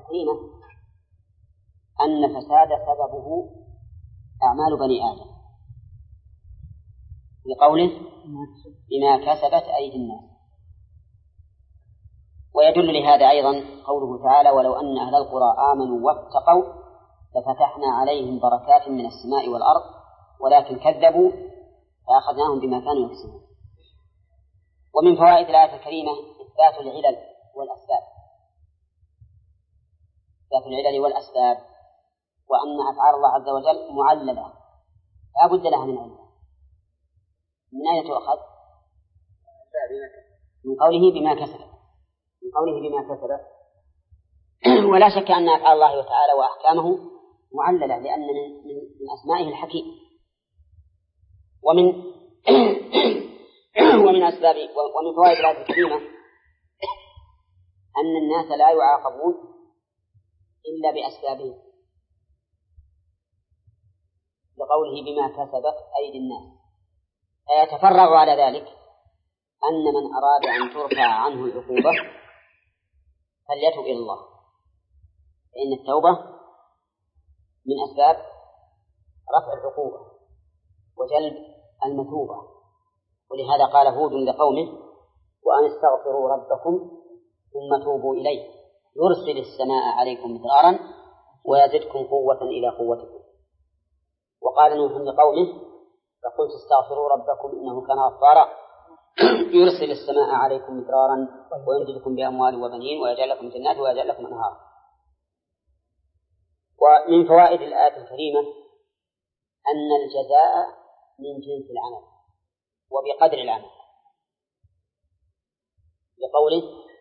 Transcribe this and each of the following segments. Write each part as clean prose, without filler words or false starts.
الكريمة أن فساد سببه أعمال بني آدم، لقوله بما كسبت أيدي الناس. ويدل لهذا أيضا قوله تعالى: ولو أن أهل القرى آمنوا واتقوا لفتحنا عليهم بركات من السماء والأرض ولكن كذبوا فأخذناهم بما كانوا يكسبون. ومن فوائد الآية الكريمة إثبات العلل والأسباب، إثبات العلل والأسباب، وأن أفعال الله عز وجل معللة لا بد لها من علة. من أين تؤخذ؟ من قوله بما كسبت، من قوله بما كسبت. ولا شك أن أفعال الله تعالى وأحكامه معللة، لأن من أسمائه الحكيم. ومن أسباب ومن فوائد الآية الكريمة أن الناس لا يعاقبون إلا بأسبابهم، لقوله بما كسبت أيدي الناس، فيتفرغ على ذلك أن من أراد أن ترفع عنه العقوبة فليتب إلى الله، فإن التوبة من أسباب رفع العقوبة وجلب المثوبة. ولهذا قال هود لقومه: وأن استغفروا ربكم ثم توبوا إليه يرسل السماء عليكم مدرارا ويزدكم قوة إلى قوتكم. وقال نوح لقومه: فقلت استغفروا ربكم إنه كان غفارا يرسل السماء عليكم مدرارا ويمددكم بأموال وبنين ويجعل لكم جنات ويجعل لكم أنهارا. ومن فوائد الآية الكريمة أن الجزاء من جنس العمل وبقدر العمل، لقوله: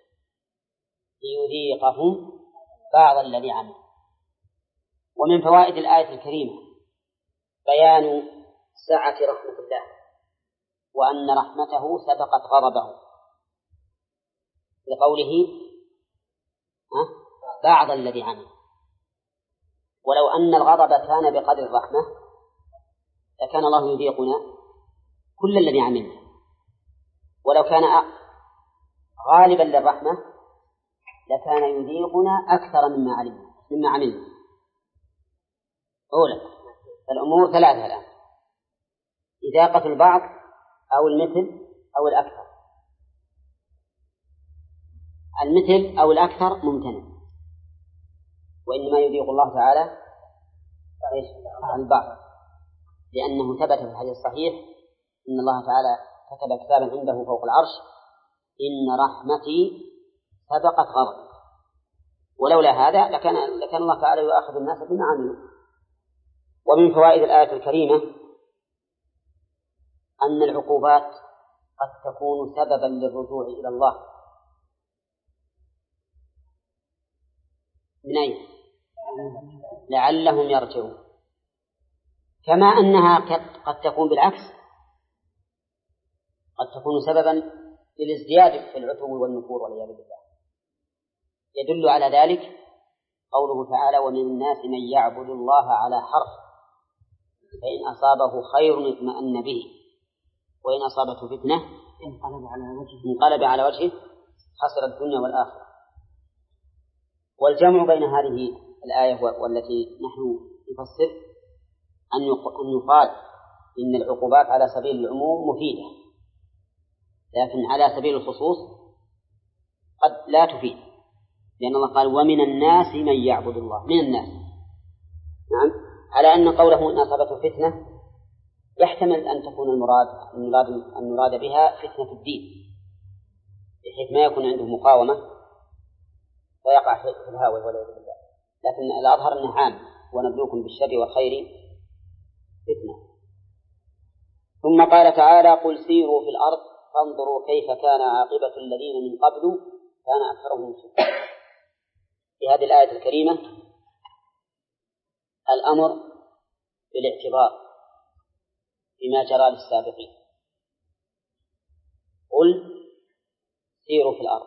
ليذيقهم بعض الذي عمل. ومن فوائد الآية الكريمة بيان سعة رحمة الله، وأن رحمته سبقت غضبه، لقوله: بعض الذي عمل. ولو أن الغضب كان بقدر الرحمة لكان الله يذيقنا كل الذي عملنا، ولو كان غالبا للرحمة لكان يذيقنا أكثر مما عملنا. أولا الأمور ثلاثة الآن: إذاقة البعض أو المثل أو الأكثر. المثل أو الأكثر ممتنع، وإنما يذيق الله تعالى البعض، لأنه ثبت في الحديث الصحيح إن الله تعالى كتب كتابا عنده فوق العرش: إن رحمتي سبقت غضبي. ولولا هذا لكان الله تعالى يؤاخذ الناس بما عملوا. ومن فوائد الآية الكريمة أن العقوبات قد تكون سببا للرجوع إلى الله. من أين؟ لعلهم يرجعون. كما أنها قد تكون بالعكس، قد تكون سببا للازدياد في العتو والنفور والعياذ بالله. يدل على ذلك قوله تعالى: ومن الناس من يعبد الله على حرف فإن أصابه خير اطمأن به وإن أصابته فتنة انقلب على وجهه خسر الدنيا والآخرة. والجمع بين هذه الآية والتي نحن نفسر أن يقال إن العقوبات على سبيل العموم مفيدة، لكن على سبيل الخصوص قد لا تفيد، لأن الله قال: ومن الناس من يعبد الله. من الناس، نعم، على أن قوله إن أصابته فتنة يحتمل أن تكون المراد بها فتنة الدين، بحيث ما يكون عنده مقاومة ويقع في الهاوي والعياذ بالله. لكن الأظهر أنه عام: ونبلوكم بالشر والخير فتنة. ثم قال تعالى: قل سيروا في الأرض فانظروا كيف كان عاقبة الذين من قبل كان أكثرهم مشركين. في هذه الآية الكريمة الأمر بالاعتبار بما جرى للسابقين. قل سيروا في الأرض.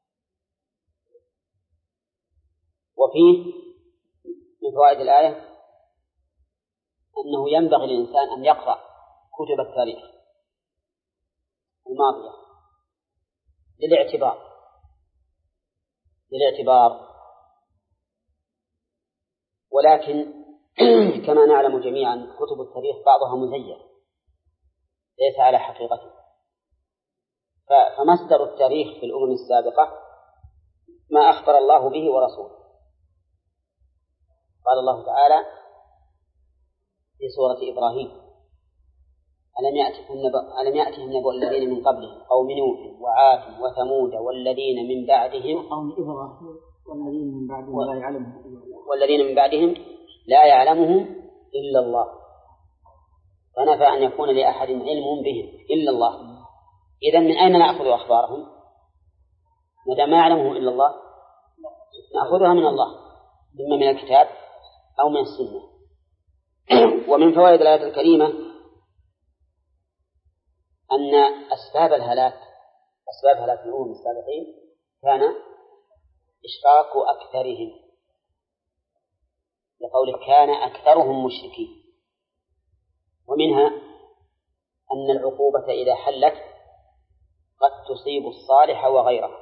وفيه من فوائد الآية أنه ينبغي للإنسان أن يقرأ كتب التاريخ الماضية للاعتبار ولكن كما نعلم جميعا كتب التاريخ بعضها مزيف ليس على حقيقته، فمصدر التاريخ في الأمم السابقة ما أخبر الله به ورسوله. قال الله تعالى في سورة إبراهيم: ألم يأتهم نبأ الذين من قبلهم قوم نوح وعاد وثمود والذين من بعدهم والذين من بعدهم لا يعلمهم إلا الله، فنفى أن يكون لأحد علم بهم إلا الله. إذن من أين نأخذ أخبارهم؟ متى ما يعلمه إلا الله نأخذها من الله، إما من الكتاب أو من السنة. ومن فوائد الآية الكريمة أن أسباب هلاك الأمم السابقين كان إشراك أكثرهم، لقوله كان أكثرهم مشركين. ومنها أن العقوبة إذا حلت قد تصيب الصالح وغيره،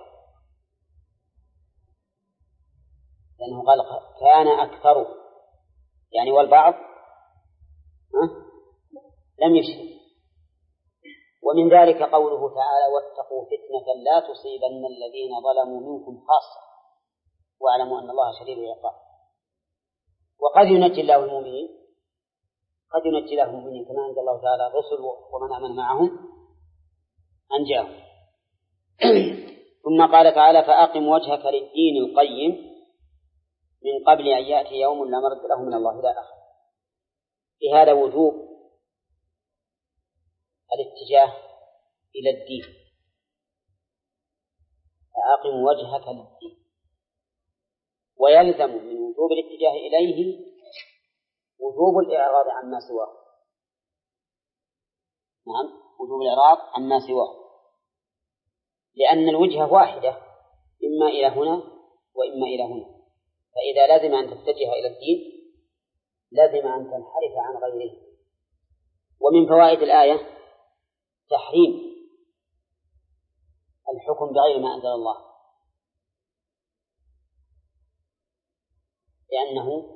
لأنه قال كان أكثر يعني والبعض لم يشرك. ومن ذلك قوله تعالى: واتقوا فتنة لا تصيبن الذين ظلموا منكم خاصة واعلموا أن الله شديد العقاب. وقد ينجي الله المؤمنين، كما أنزل الله تعالى الرسل ومن آمن معهم أنجاهم. ثم قال تعالى: فأقم وجهك للدين القيم من قبل أن يأتي يوم لا مرد له من الله إلى آخره. في هذا وجوب الاتجاه إلى الدين، فأقم وجهك للدين. ويلزم من وجوب الاتجاه إليه وجوب الإعراض عما سواه. نعم، وجوب الإعراض عما سواه، لأن الوجهة واحدة، إما إلى هنا وإما إلى هنا. فإذا لازم أن تتجه إلى الدين لازم أن تنحرف عن غيره. ومن فوائد الآية تحريم الحكم بغير ما أنزل الله، لأنه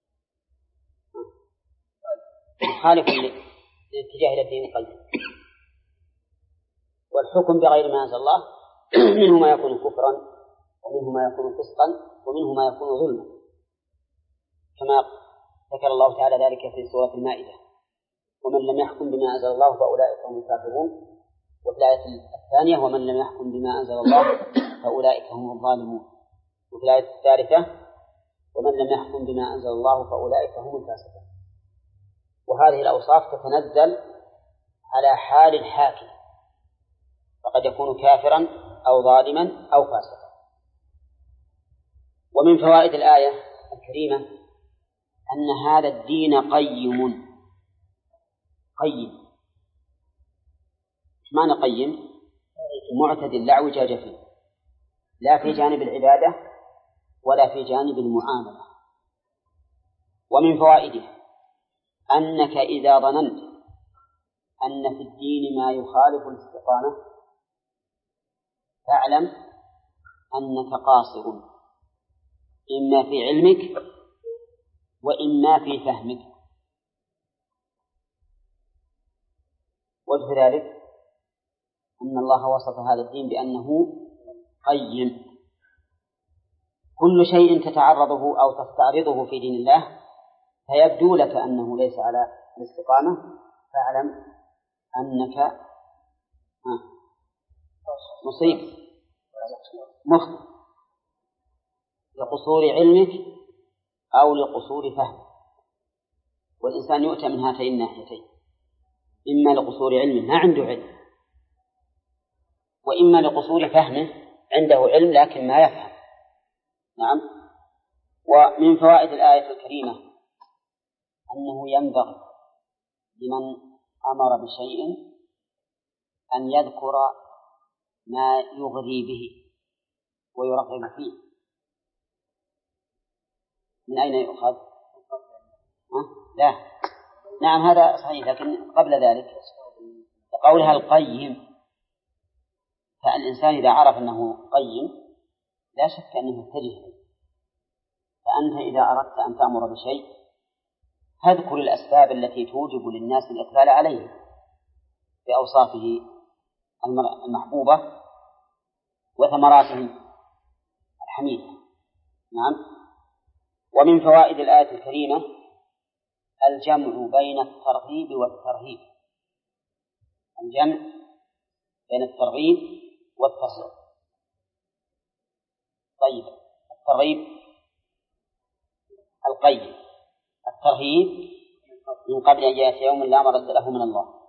مخالف للاتجاه إلى الدين القيم. والحكم بغير ما أنزل الله منه ما يكون كفرا، ومنه ما يكون فسقا، ومنه ما يكون ظلما، كما ذكر الله تعالى ذلك في سورة المائدة: ومن لم يحكم بما أنزل الله فأولئك هم الكافرون. وفي الآية الثانية: ومن لم يحكم بما أنزل الله فأولئك هم الظالمون. وفي الآية الثالثة: ومن لم يحكم بما أنزل الله فأولئك هم الفاسقون. وهذه الأوصاف تتنزل على حال الحاكم، فقد يكون كافرا أو ظالما أو فاسقا. ومن فوائد الآية الكريمة أن هذا الدين قيم. معنى قيم؟ معتدل لا اعوجاج فيه، لا في جانب العبادة ولا في جانب المعاملة. ومن فوائده أنك إذا ظننت أن في الدين ما يخالف الاستقامة فاعلم أنك قاصر، إما في علمك وإما في فهمك. وجه ذلك أن الله وصف هذا الدين بأنه قيم. كل شيء تتعرضه أو تستعرضه في دين الله فيبدو لك أنه ليس على الاستقامة، فاعلم أنك مصيب مخطئ لقصور علمك أو لقصور فهمك. والإنسان يؤتى من هاتين الناحيتين: إما لقصور علمه ما عنده علم، وإما لقصور فهمه عنده علم لكن ما يفهم. نعم. ومن فوائد الآية الكريمة أنه ينبغي لمن أمر بشيء أن يذكر ما يغري به ويرغب فيه. من أين يؤخذ؟ لا، نعم هذا صحيح، لكن قبل ذلك قولها القيم، فالإنسان إذا عرف أنه قيم لا شك أنه يتجه، فأنت إذا أردت أن تأمر بشيء فاذكر الأسباب التي توجب للناس الإقبال عليه بأوصافه المحبوبة وثمراته الحميدة. نعم. ومن فوائد الآية الكريمة الجمع بين الترغيب والترهيب، الجمع بين الترغيب والترهيب. طيب، الترغيب القيد، الترهيب من قبل أن يأتي يوم لا مرد له من الله.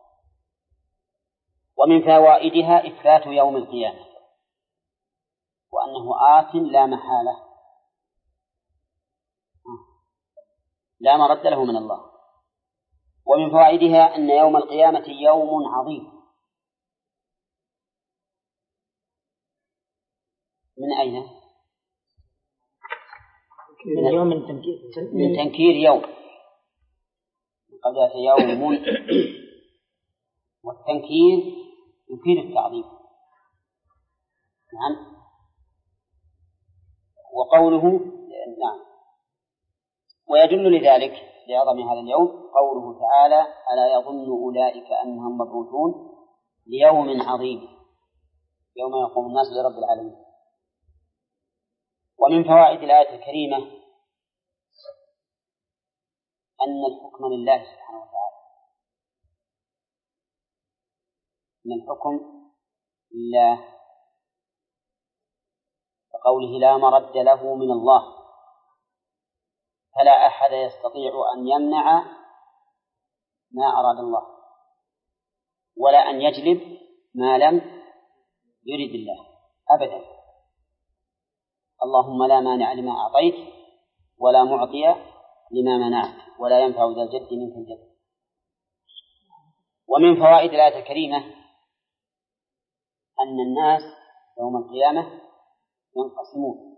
ومن فوائدها إثبات يوم القيامة وأنه آت لا محالة لا مرد له من الله. ومن فوائدها أن يوم القيامة يوم عظيم. من أين؟ من يوم من تنكير يوم، قد يأتي يوم والتنكير يفيد التعظيم. نعم. وقوله نعم. ويدل لذلك لعظم هذا اليوم قوله تعالى ألا يظن أولئك أنهم مبعوثون ليوم عظيم يوم يقوم الناس لرب العالمين. ومن فوائد الآية الكريمة أن الحكم لله سبحانه وتعالى، أن الحكم لله، وقوله لا مرد له من الله، فلا أحد يستطيع أن يمنع ما أراد الله ولا أن يجلب ما لم يرد الله أبدا. اللهم لا مانع لما أعطيت ولا معطي لما منعت ولا ينفع ذا الجد منك الجد. ومن فوائد الآية الكريمة أن الناس يوم القيامة ينقسمون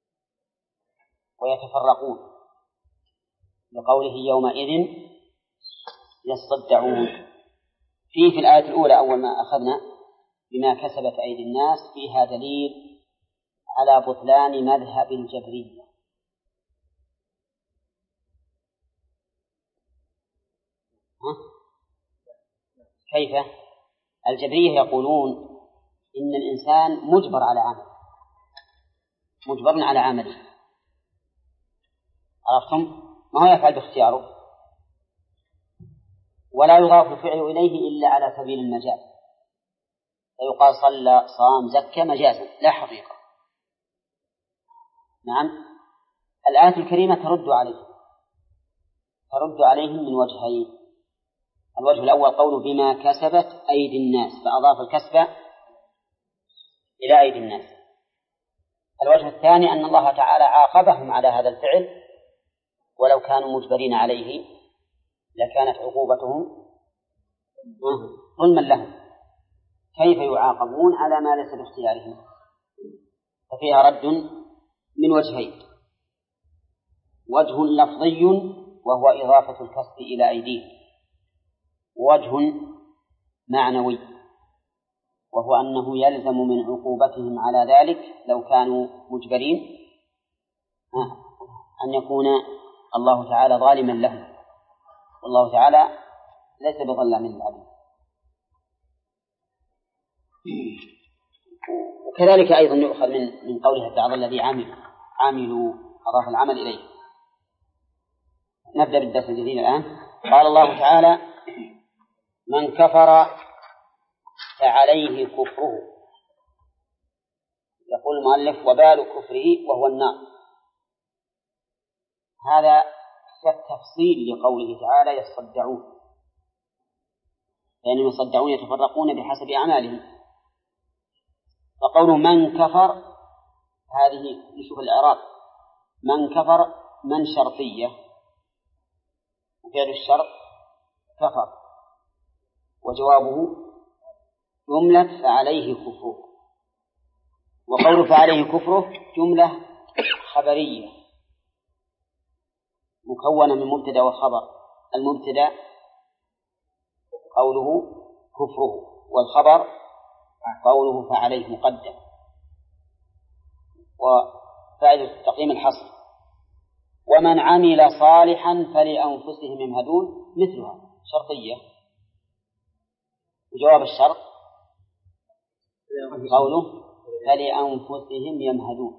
ويتفرقون لقوله يومئذ يصدعون. في الآية الأولى أول ما أخذنا بما كسبت أيدي الناس فيها دليل على بطلان مذهب الجبرية. كيف؟ الجبرية يقولون إن الإنسان مجبر على عمل، مجبر على عمله، عرفتم؟ ما هو يفعل باختياره، ولا يضاف الفعل إليه إلا على سبيل المجاز، فيقال صلى صام زكى مجازا لا حقيقة. نعم. الآية الكريمة ترد عليهم من وجهين. الوجه الأول قوله بما كسبت أيدي الناس، فأضاف الكسب إلى أيدي الناس. الوجه الثاني أن الله تعالى عاقبهم على هذا الفعل، ولو كانوا مجبرين عليه لكانت عقوبتهم ظلما لهم. كيف يعاقبون على ما ليس باختيارهم؟ ففيها رد من وجهين: وجه لفظي وهو إضافة الكسب إلى أيديهم، ووجه معنوي وهو أنه يلزم من عقوبتهم على ذلك لو كانوا مجبرين أن يكون الله تعالى ظالما لهم، والله تعالى ليس بظلام للعبيد. وكذلك أيضا يؤخذ من قولها تعالى الذي عملوا أضاف العمل إليه. نبدأ بالدرس الجديد الآن. قال الله تعالى: من كفر فعليه كفره. يقول المؤلف: وبال كفره وهو النار. هذا التفصيل لقوله تعالى يصدعون، لأنهم يصدعون يتفرقون بحسب أعمالهم. فقوله من كفر هذه نشوف الإعراب. من كفر من شرطية، وفعل الشرط كفر، وجوابه جملة فعليه كفره. وقوله فعليه كفره جملة خبرية مكونة من مبتدأ وخبر. المبتدأ قوله كفره، والخبر قوله فعليه مقدم. وفائدة تقديم الحصر ومن عمل صالحا فلأنفسهم يمهدون مثلها شرطية، وجواب الشرط قوله فلأنفسهم يمهدون،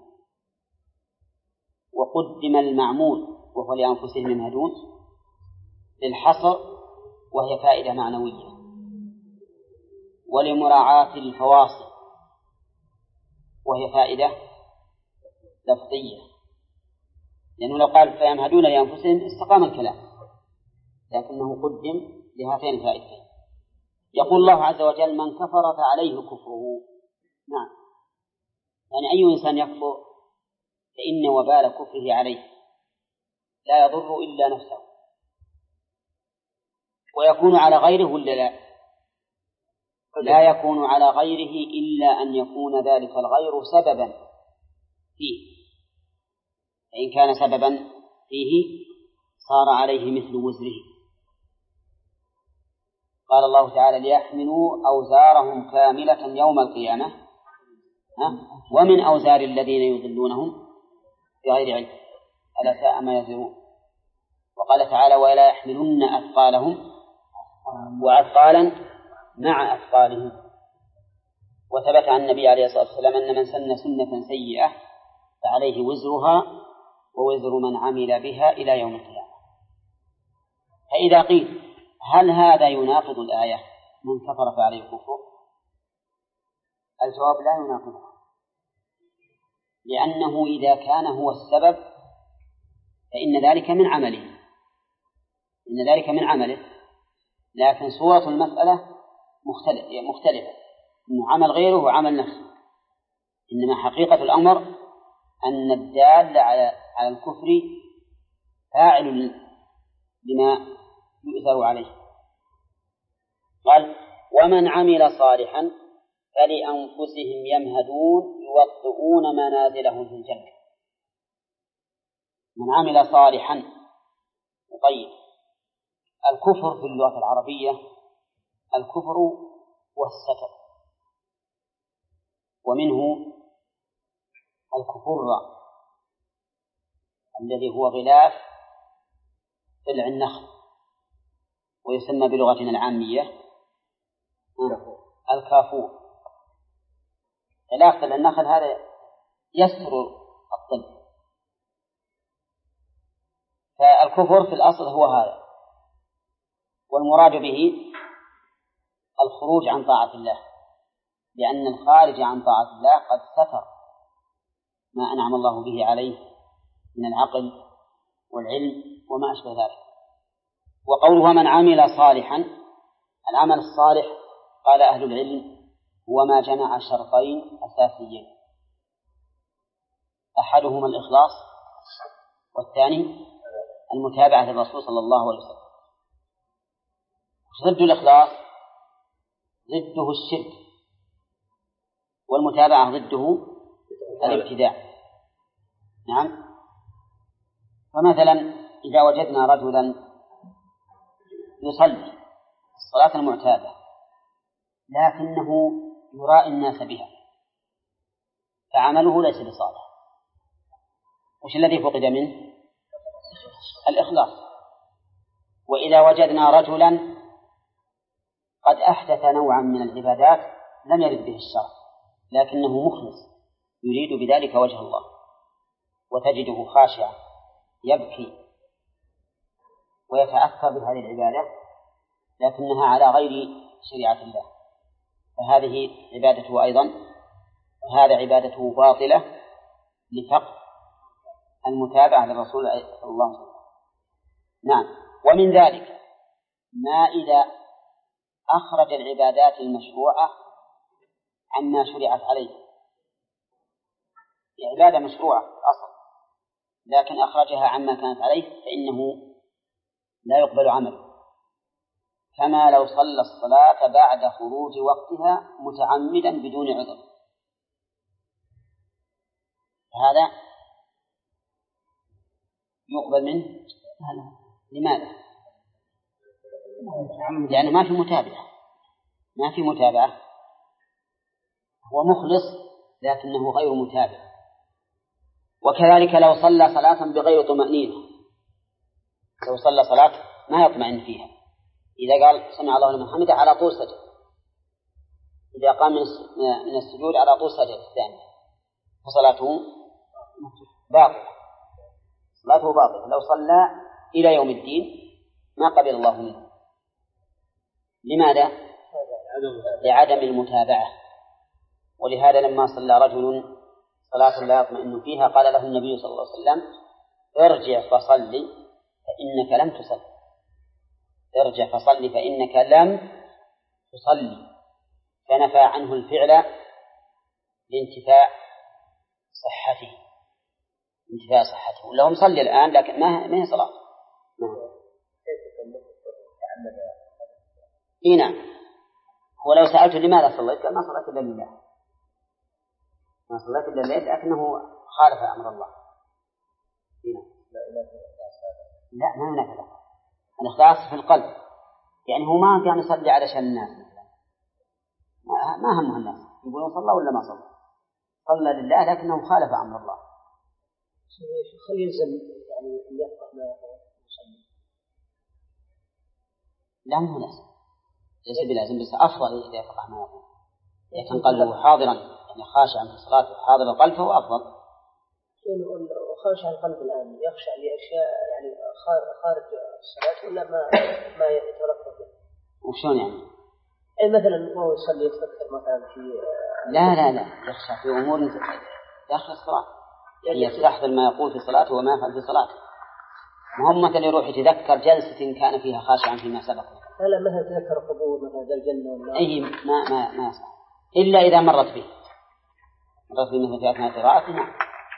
وقدم المعمول وهو لأنفسهم يمهدون للحصر وهي فائدة معنوية، ولمراعاة الفواصل وهي فائدة لفظية، لأنه لو قال فيمهدون لأنفسهم استقام الكلام، لكنه قدم لهاتين الفائدتين. يقول الله عز وجل من كفر فعليه كفره. نعم، يعني أي إنسان يكفر فإن وبال كفره عليه لا يضر إلا نفسه، ويكون على غيره ولا لا؟ لا يكون على غيره إلا أن يكون ذلك الغير سببا فيه، فإن كان سببا فيه صار عليه مثل وزره. قال الله تعالى ليحملوا أوزارهم كاملة يوم القيامة ومن أوزار الذين يضلونهم بغير علم ألا ساء ما يزرون. وقال تعالى ولا يحملن أثقالهم وأثقالا مع أثقالهم. وثبت عن النبي عليه الصلاة والسلام أن من سن سنة سيئة فعليه وزرها ووزر من عمل بها إلى يوم القيامة. فإذا قيل هل هذا يناقض الآية من كفر فعليه كفر؟ الجواب لا يناقضها، لأنه إذا كان هو السبب فإن ذلك من عمله، لكن صورة المسألة مختلفة، إنه عمل غيره وعمل نفسه، إنما حقيقة الأمر أن الدال على الكفر فاعل لما يؤثر عليه. قال ومن عمل صالحا فلأنفسهم يمهدون يوطئون منازلهم في الجنة. من عمل صالحا. طيب، الكفر في اللغة العربية الكفر والستر، ومنه الكفر الذي هو غلاف ضلع النخل، ويسمى بلغتنا العامية الكافور. غلاف ضلع النخل هذا يستر الضلع، فالكفر في الأصل هو هذا، والمراد به الخروج عن طاعة الله، لأن الخارج عن طاعة الله قد ستر ما أنعم الله به عليه من العقل والعلم وما أشبه ذلك. وقوله من عمل صالحا، العمل الصالح قال أهل العلم هو ما جمع شرطين أساسيين، أحدهما الإخلاص والثاني المتابعة للرسول صلى الله عليه وسلم. ضد الإخلاص ضده الشرك، والمتابعة ضده الابتداع. نعم. فمثلا إذا وجدنا رجلا يصلي الصلاة المعتادة لكنه يرائي الناس بها فعمله ليس بصالح، وش الذي فقد منه؟ الإخلاص. وإذا وجدنا رجلا قد أحدث نوعا من العبادات لم يرد به الشرع لكنه مخلص يريد بذلك وجه الله، وتجده خاشعا يبكي ويتأثر بهذه العبادة لكنها على غير شريعة الله، فهذه عبادته أيضا، وهذا عبادته باطلة لفقد المتابعة للرسول صلى الله عليه وسلم. نعم. ومن ذلك ما إذا أخرج العبادات المشروعة عما شرعت عليه، عبادة مشروعة أصلا لكن أخرجها عما كانت عليه فإنه لا يقبل عمله، كما لو صلى الصلاة بعد خروج وقتها متعمدا بدون عذر. هذا يقبل منه. لماذا؟ لأنه ما في متابعة، هو مخلص لكنه غير متابع. وكذلك لو صلى صلاة بغير طمأنينة لو صلى صلاة ما يطمئن فيها، إذا قال سمع الله لمن حمده على طول سجد، إذا قام من السجود على طول سجد الثاني، فصلاته باطلة، صلاته باطلة. لو صلى إلى يوم الدين ما قبل الله منه. لماذا؟ لعدم المتابعة. ولهذا لما صلى رجل صلاة لا يطمئن فيها قال له النبي صلى الله عليه وسلم ارجع فصلي فإنك لم تصل، ارجع فصلي فإنك لم تصلي، فنفى عنه الفعل لانتفاء صحته، انتفاء صحته. لو مصلي الآن لكن ما هي صلاة. نعم. هو لو سألته لماذا صليت قال ما صليت إلا لله، ما صليت إلا لله، لكنه خالف أمر الله. لا ما ينافي الإخلاص في القلب، يعني هو ما كان يصلي علشان الناس مثلا، ما همه الناس يقولون صلى ولا ما صلى، صلى لله لكنه خالف أمر الله. خلي يلزم يعني أن يفقه ما يصلي. لا مو لازم، ليس بلازم، بس أفضل إذا يفقه ما يقول، إذا كان قلبه حاضرا يعني خاشعا في الصلاة حاضر القلب فهو أفضل. وخاشع القلب الآن يخشع لأشياء يعني خارج الصلاة ولا ما يتركه به؟ وشون يعني؟ أي مثلا هو يصلي يتفكر مثلا في لا يخشع في أمور داخل الصلاة، يعني يستحضر ما يقول في صلاته وما يفعل في صلاته. مهم مثلا يروح يتذكر جلسة كان فيها خاشعا فيما سبق، لا مثلا يتذكر قبور مثلا الجنة والنار، أي ما يصح إلا إذا مرت به مثل في أثناء قراءته. نعم.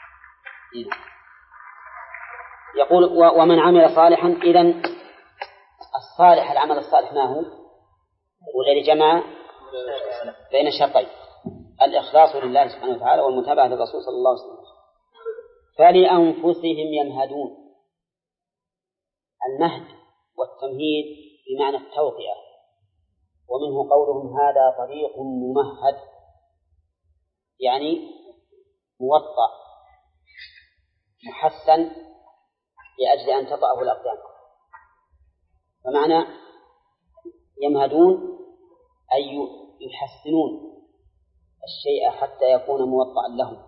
يقول ومن عمل صالحا، إذن الصالح العمل الصالح ما هو؟ والذي جمع بين الشرطين الإخلاص لله سبحانه وتعالى والمتابعة للرسول صلى الله عليه وسلم. فلأنفسهم يمهدون. المهد والتمهيد بمعنى التوطئة، ومنه قولهم هذا طريق ممهد، يعني موطأ محسن لأجل أن تطأه الأقدام. فمعنى يمهدون أي يحسنون الشيء حتى يكون موطأ لهم،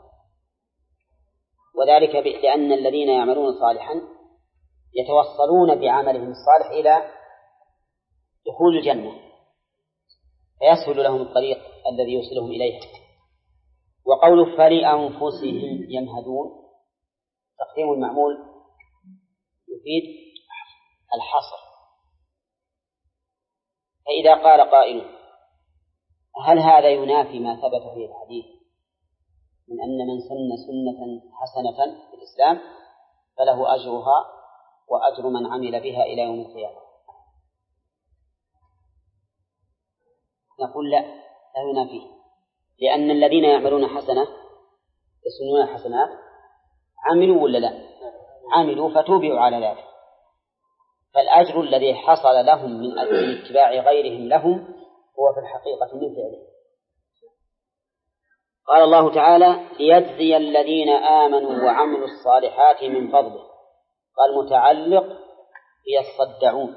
وذلك لأن الذين يعملون صالحا يتوصلون بعملهم الصالح إلى دخول الجنة، فيسهل لهم الطريق الذي يوصلهم إليها. وقول فلأنفسهم يمهدون تقديم المعمول يفيد الحصر. فإذا قال قائل هل هذا ينافي ما ثبت في الحديث من أن من سن سنة حسنة في الإسلام فله أجرها وأجر من عمل بها إلى يوم القيامة؟ نقول لا ينافيه، لأن الذين يعملون حسنة يسنون حسنات عملوا ولا لا؟ عملوا فتوبعوا على ذلك، فالأجر الذي حصل لهم من أجل اتباع غيرهم لهم هو في الحقيقة من فعله. قال الله تعالى ليجزي الذين آمنوا وعملوا الصالحات من فضله، قال متعلق يصدعون.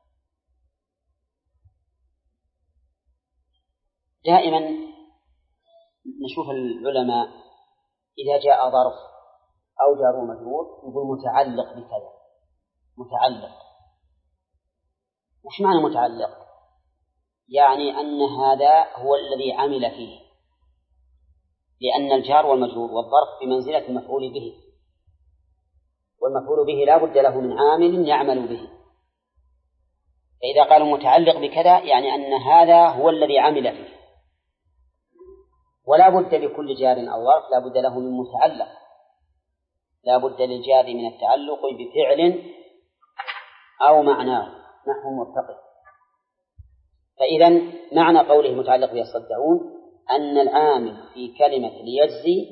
دائما نشوف العلماء إذا جاء ظرف أو جار ومجرور يقول متعلق بكذا، متعلق. وش معنى متعلق؟ يعني أن هذا هو الذي عمل فيه، لأن الجار والمجرور والظرف بمنزلة المفعول به، والمفعول به لا بد له من عامل يعمل به. فإذا قالوا متعلق بكذا يعني أن هذا هو الذي عمل فيه، ولا بد لكل جار أو ظرف لا بد له من متعلق، لا بد للجار من التعلق بفعل أو معناه نحو مرتقب. فإذا معنى قوله متعلق يصدعون أن العامل في كلمة ليجزي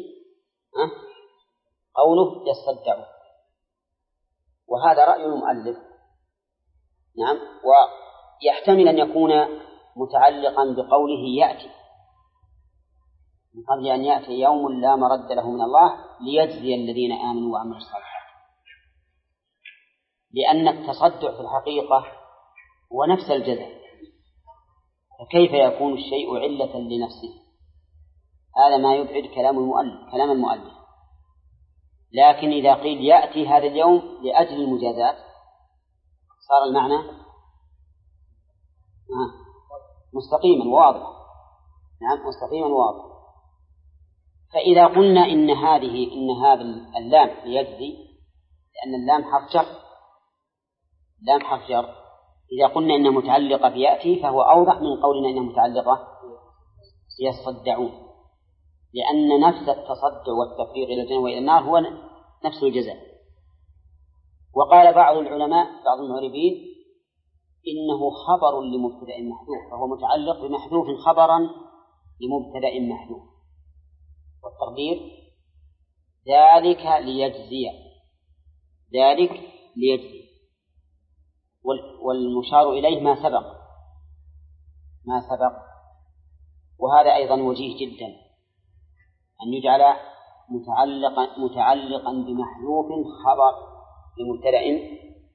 قوله يصدعون، وهذا رأي المؤلف. نعم. ويحتمل أن يكون متعلقا بقوله يأتي، من قبل أن يأتي يوم لا مرد له من الله ليجزي الذين آمنوا وعملوا الصالحات، لأن التصدع في الحقيقة هو نفس الجزاء، فكيف يكون الشيء علة لنفسه؟ هذا ما يبعد كلام المؤلف. لكن إذا قيل يأتي هذا اليوم لأجل المجازات صار المعنى مستقيما واضح. نعم مستقيما واضح. فإذا قلنا إن هذا اللام ليجزي، لأن اللام حرف جر، إذا قلنا إنها متعلقة بيأتي فهو أوضح من قولنا إنها متعلقة يصدعون، لأن نفس التصدع والتفريغ إلى الجنة وإلى النار هو نفس الجزاء. وقال بعض العلماء بعض المعربين إنه خبر لمبتدأ محذوف، فهو متعلق بمحذوف خبرا لمبتدأ محذوف، والتقدير ذلك ليجزي، والمشار إليه ما سبق. وهذا أيضا وجيه جدا أن يجعل متعلقا بمحذوف خبر لمبتدأ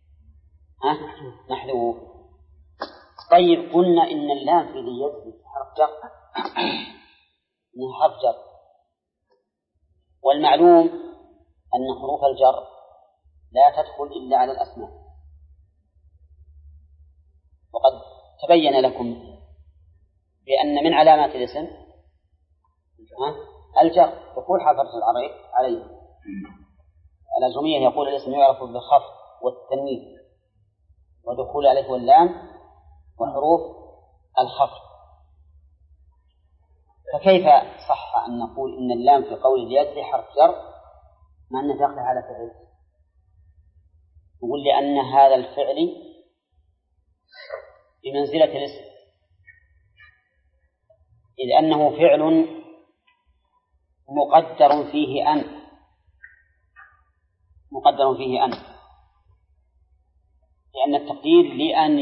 محذوف. طيب قلنا إن اللام في ليجزي حرف جر، والمعلوم أن حروف الجر لا تدخل إلا على الأسماء، وقد تبين لكم بأن من علامات الاسم الجر، دخول حرف العرب عليه. الأجرمية يقول الاسم يعرف بالخفض والتنوين ودخول عليه واللام وحروف الخفض. فكيف صح أن نقول إن اللام في قول ليجزي حرف جر مع أنه داخل على فعل؟ نقول لأن هذا الفعل بمنزلة الاسم، إذ أنه فعل مقدر فيه أن، لأن التقدير لأن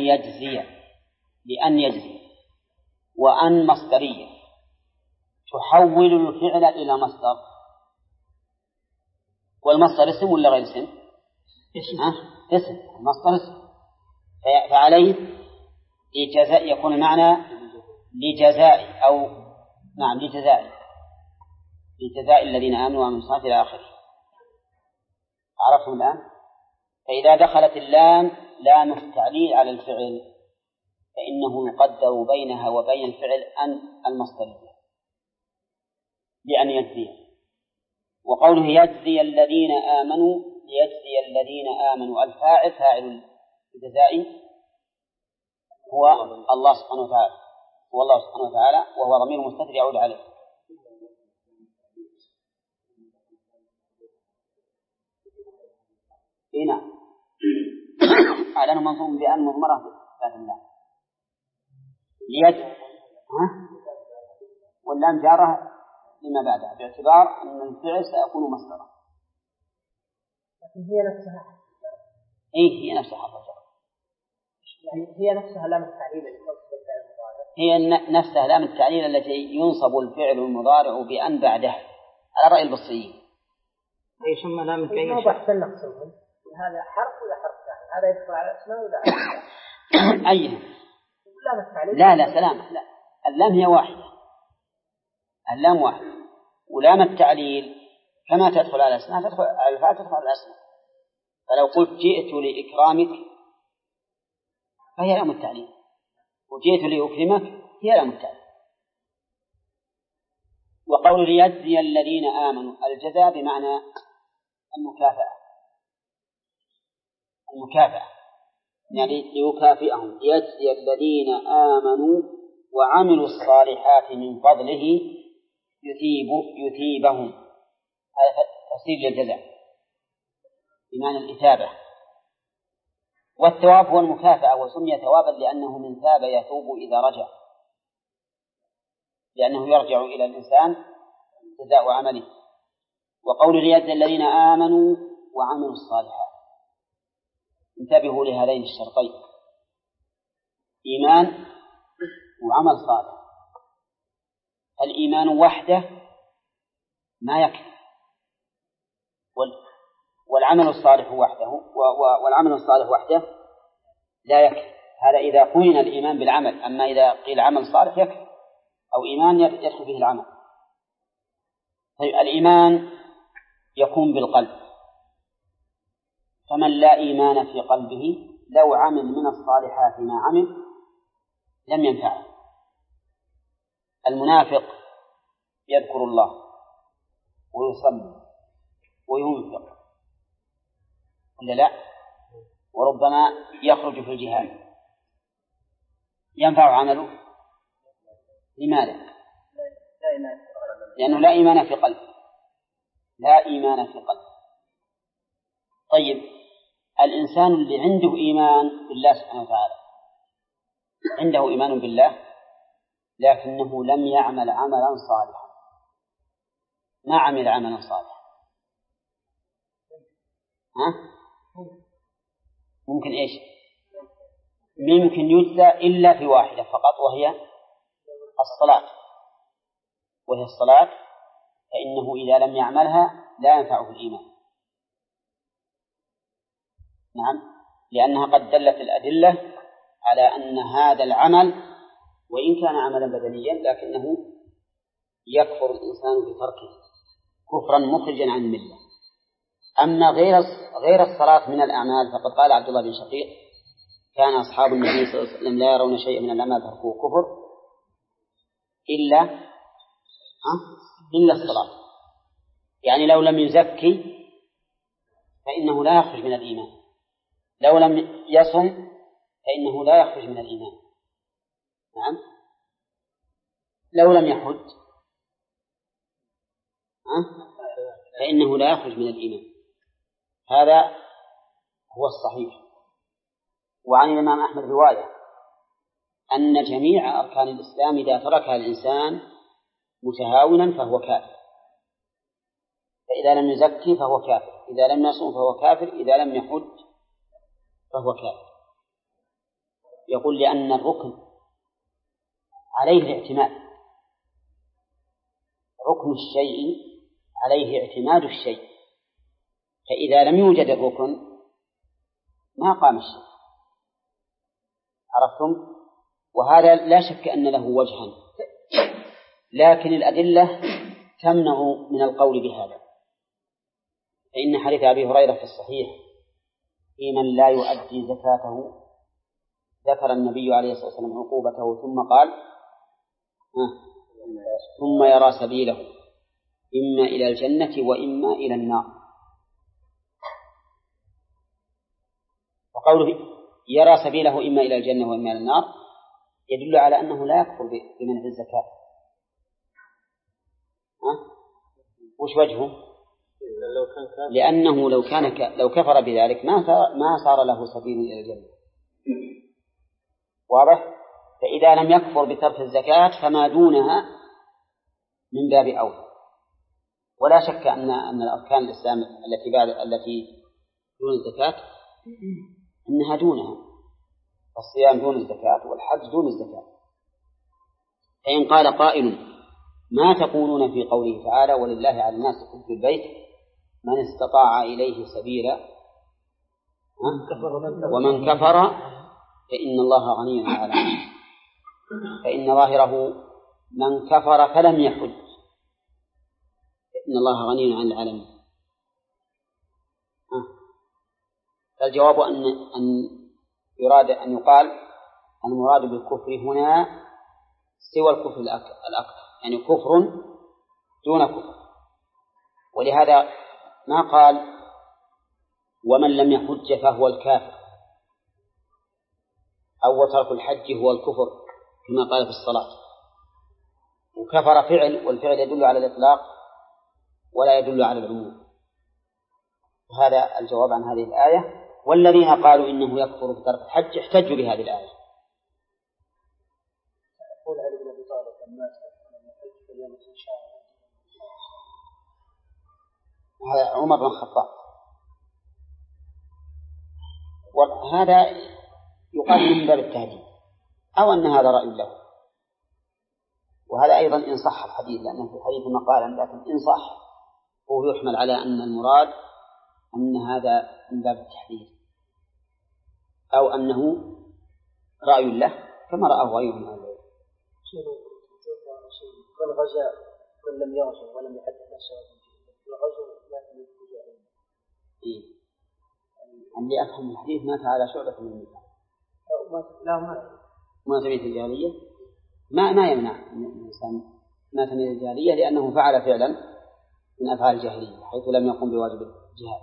يجزي، وأن مصدرية تحول الفعل إلى مصدر، والمصدر اسم ولا غير اسم؟ اسم. المصدر اسم، فعليه لجزاء يكون معنى لجزاء أو نعم لجزاء الذين آمنوا وعملوا الصالحات إلى آخره. عرفتم الآن؟ فإذا دخلت اللام لام التعليل على الفعل فإنه يقدر بينها وبين الفعل أن المصدرية لأن يجزي. وقوله يجزي الذين آمنوا، ليجزي الذين آمنوا، الفاعل فاعل الجزاء هو الله سبحانه وتعالى، وهو ضمير مستتر يعود عليه. هنا أعلن منصوب بأن مضمرة ذات الله واللام جارة لما بعدها باعتبار أن الفعل سيكون مصدرا. لكن هي نفسها هي نفسها حرف جر، يعني هي نفسها لام التعليل هي نفسها لام التعليل التي ينصب الفعل المضارع بأن بعده على رأي البصريين. يسمى لام التعليل. ما بحثنا نقسمهم، هذا حرف ولا حرف ثاني؟ هذا يدخل على الأسماء ولا أيها؟ لام التعليل. لا سلام، لا، اللام هي واحدة، اللام واحدة، ولام التعليل كما تدخل على الأسماء تدخل على الفعل تدخل على الأسماء. فلو قلت جئت لإكرامك فهي لام التعليل، وجئت لأكرمك هي لام التعليل. وقول ليجزي الذين آمنوا، الجزاء بمعنى المكافأة يعني ليكافئهم، ليجزي الذين آمنوا وعملوا الصالحات من فضله يثيبهم. هذا تفسير للجزاء بمعنى الإثابة. والثواب هو المكافأة، وسمي ثوابا لأنه من ثاب يثوب إذا رجع، لأنه يرجع إلى الإنسان جزاء عمله. وقول ليجزي الذين آمنوا وعملوا الصالحات، انتبهوا لهذين الشرطين، إيمان وعمل صالح. الإيمان وحده ما يكفي، والعمل الصالح وحده والعمل الصالح وحده لا يكفي. هذا إذا قرن الإيمان بالعمل. أما إذا قيل عمل صالح يكفي أو إيمان يدخل فيه العمل. طيب الإيمان يكون بالقلب، فمن لا إيمان في قلبه لو عمل من الصالحات ما عمل لم ينفعه. المنافق يذكر الله ويصلي وينفق ولا لا، وربما يخرج في الجهاد، ينفع عمله؟ لماذا؟ لأنه لا إيمان في قلبه. لا إيمان في قلبه. طيب الإنسان اللي عنده إيمان بالله سبحانه وتعالى، عنده إيمان بالله لكنه لم يعمل عملا صالحا، ما عمل عملا صالحا، ممكن إيش؟ ممكن يجزى إلا في واحدة فقط وهي الصلاة، وهي الصلاة، فإنه إذا لم يعملها لا ينفعه الإيمان. نعم، لأنها قد دلت الأدلة على أن هذا العمل وإن كان عملا بدنيا لكنه يكفر الإنسان بتركه كفرا مخرجا عن الملة. أما غير الصلاة من الأعمال فقد قال عبد الله بن شقيق كان أصحاب النبي صلى الله عليه وسلم لا يرون شيئا من الأعمال تركوه كفر إلا الصلاة. يعني لو لم يزكي فإنه لا يخرج من الإيمان، لو لم يصم فإنه لا يخرج من الإيمان. نعم، لو لم يحج فإنه لا يخرج من الإيمان. هذا هو الصحيح. وعن الإمام أحمد رواية أن جميع أركان الإسلام إذا تركها الإنسان متهاونا فهو كافر، فإذا لم يزكي فهو كافر، إذا لم يصوم فهو كافر، إذا لم يحج فهو كافر. يقول لأن الركن عليه الاعتماد، ركن الشيء عليه اعتماد الشيء، فإذا لم يوجد الركن ما قام الشيء. عرفتم؟ وهذا لا شك أن له وجها، لكن الأدلة تمنع من القول بهذا. فإن حديث أبي هريرة في الصحيح في من لا يؤدي زكاته ذكر النبي عليه الصلاة والسلام عقوبته ثم قال ثم يرى سبيله إما إلى الجنة وإما إلى النار. وقوله يرى سبيله إما إلى الجنة وإما إلى النار يدل على أنه لا يكفر بمنع الزكاة. وش وجهه؟ لأنه لو كفر بذلك ما صار له سبيل إلى الجنة. واضح؟ فإذا لم يكفر بترك الزكاة فما دونها من باب أولى. ولا شك أن الأركان الإسلام التي دون الزكاة إنها دونها، الصيام دون الزكاة والحج دون الزكاة. فإن قال قائل ما تقولون في قوله تعالى ولله على الناس حج البيت من استطاع إليه سبيلا ومن كفر فإن الله غني عن العالمين، فإن ظاهره من كفر فلم يحج فإن الله غني عن العالمين. فالجواب أن يراد أن يقال المراد بالكفر هنا سوى الكفر الأكبر، يعني كفر دون كفر. ولهذا ما قال ومن لم يحج فهو الكافر أو ترك الحج هو الكفر كما قال في الصلاة. وكفر فعل، والفعل يدل على الإطلاق ولا يدل على العموم. هذا الجواب عن هذه الآية. والذين قالوا إنه يكفر بترك الحج احتجوا بهذه الآية. يقول علي بن أبي طالب لما حج في اليوم إن شاء الله. هذا عمر بن الخطاب. وهذا يقال من باب التهديد أو أن هذا رأي له. وهذا أيضا إن صح الحديث، لأنه في الحديث مقالا، لكن إن صح هو يحمل على أن المراد أن هذا من باب التحديث أو أنه رأي له كما رأى غيره من أهل والغزاء من لم يغزو ولم يحدث نفسه الغزو لا يملك جاهلية. اللي أفهم الحديث مات على شعبة من النفاق. لا ما تميت الجاهلية ما يمنع الإنسان ما تميت الجاهلية لأنه فعل فعلا من أفعال الجاهلية حيث لم يقم بواجب الجهاد.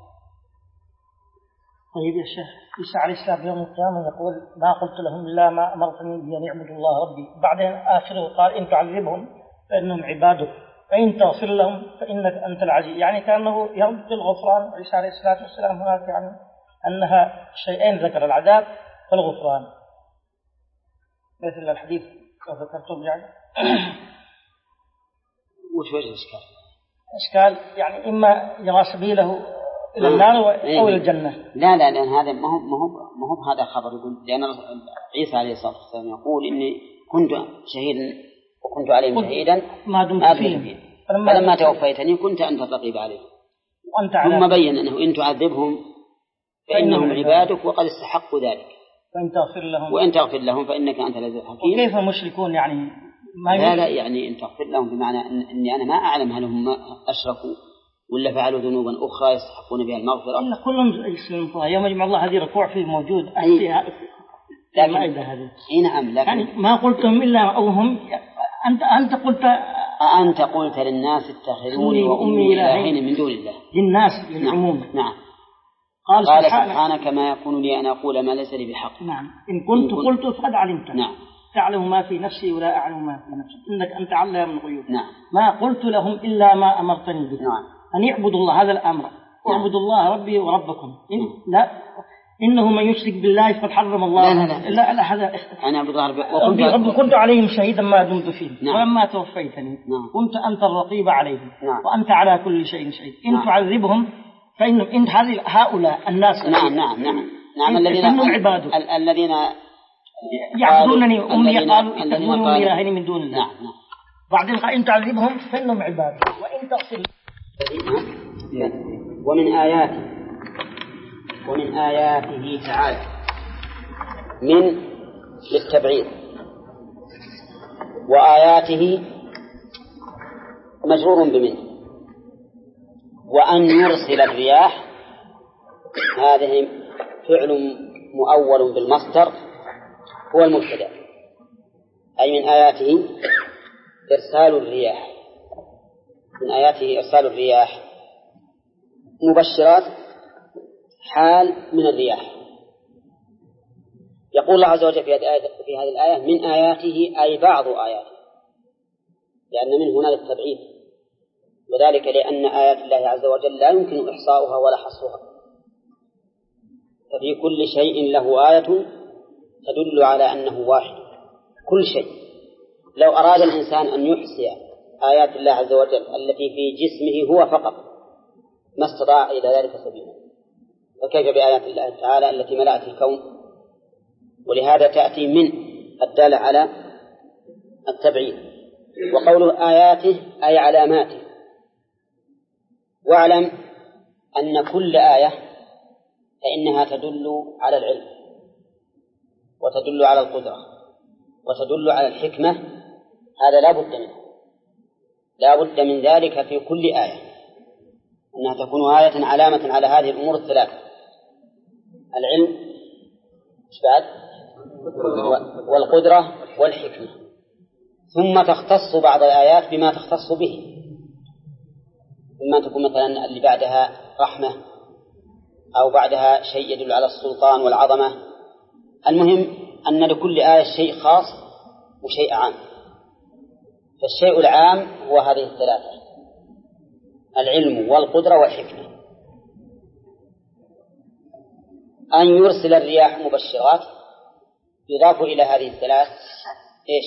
طيب يا شيخ عيسى عليه السلام يوم القيامة يقول ما قلت لهم إلا ما أمرتني بأن يعبدوا الله ربي، بعدين آخره قال إن تعذبهم فإنهم عبادك فإن تغفر لهم فإنك أنت العزيز، يعني كأنه يرد الغفران. عيسى عليه الصلاة والسلام هناك يعني أنها شيئين ذكر العذاب والغفران مثل الحديث لو ذكرتم يعني. وش وجه الإشكال؟ إشكال يعني إما يرى سبيله إلى النار أو إلى الجنة. لا لأن هذا ما هو هذا خبر يقول، لأن عيسى عليه الصلاة والسلام يقول إني كنت شهيدا وكنت عليهم شهيدا ما دمت فيهم فلما توفيتني كنت أنت الرقيب عليهم. ثم بين أنه إن تعذبهم فإنهم عبادك وقد استحقوا ذلك وإن تغفر لهم فإنك أنت العزيز الحكيم. وكيف المشركون يعني لا يعني إن تغفر لهم بمعنى أني أنا ما أعلم هل هم أشركوا ولا فعلوا ذنوبا أخرى يستحقون بها المغفرة. إلا كلهم يسلم يوم يجمع الله هذه ركوع فيه موجود لكن نعم لكن يعني ما قلتم إلا أو هم أنت قلت للناس اتخذوني وأمي إلهين من دون الله للناس للعموم. نعم. قال سبحانك ما يكون لي أن أقول ما ليس لي بحق. نعم إن كنت قلت فقد علمت. نعم. تعلم ما في نفسي ولا أعلم ما في نفسك إنك أنت علام الغيوب. نعم. ما قلت لهم إلا ما أمرتني به. نعم. أن يعبدوا الله هذا الأمر واعبدوا الله ربي وربكم. لا إنه من يشرك بالله فقد حرم الله. لا هذا أنا أعبد الله كنت عليهم شهيدا ما دمت فيهم. نعم. ولما توفيتني كنت أنت الرقيب عليهم. نعم. وأنت على كل شيء شهيد. إن تعذبهم فإنهم إن هؤلاء الناس نعم الذين يعبدونني أمي قالوا اتخذوني إلهين من دون الله. نعم. بعدين قال إن تعذبهم فإنهم عباد وإن تغفر. ومن آياته تعالى من للتبعيض، وآياته مجرور بمن، وأن يرسل الرياح هذه فعل مؤول بالمصدر هو المبتدأ، أي من آياته إرسال الرياح. من آياته إرسال الرياح مبشرات حال من الرياح. يقول الله عز وجل في هذه الآية من آياته أي بعض آياته، لأن من هنا للتبعيد، وذلك لأن آيات الله عز وجل لا يمكن إحصاؤها ولا حصرها، ففي كل شيء له آية تدل على أنه واحد. كل شيء لو أراد الإنسان أن يحصي آيات الله عز وجل التي في جسمه هو فقط ما استطاع إلى ذلك سبيلا، فكيف بآيات الله تعالى التي ملأت الكون؟ ولهذا تأتي من الدالة على التبعيد. وقوله آياته أي علاماته. واعلم أن كل آية فإنها تدل على العلم وتدل على القدرة وتدل على الحكمة، هذا لا بد من ذلك في كل آية، أنها تكون آية علامة على هذه الأمور الثلاثة: العلم والقدرة والحكمة. ثم تختص بعض الآيات بما تختص به، إما تكون مثلا اللي بعدها رحمة أو بعدها شيء يدل على السلطان والعظمة. المهم أن لكل آية شيء خاص وشيء عام، فالشيء العام هو هذه الثلاثة: العلم والقدرة والحكمة. أن يرسل الرياح مبشرات يضاف إلى هذه الثلاث إيش؟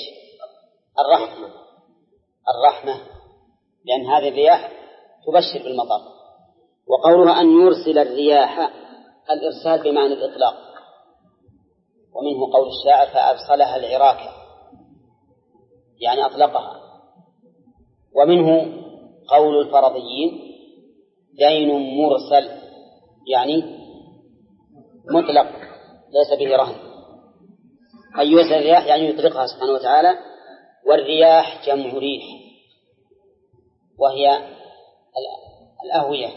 الرحمة، لأن هذه الرياح تبشر بالمطر. وقولها أن يرسل الرياح الإرسال بمعنى الإطلاق، ومنه قول الشاعر فأرسلها العراك، يعني أطلقها. ومنه قول الفرضيين دين مرسل، يعني مطلق ليس به رهن. أن يرسل الرياح يعني يطلقها سبحانه وتعالى. والرياح جمع ريح وهي الأهوية.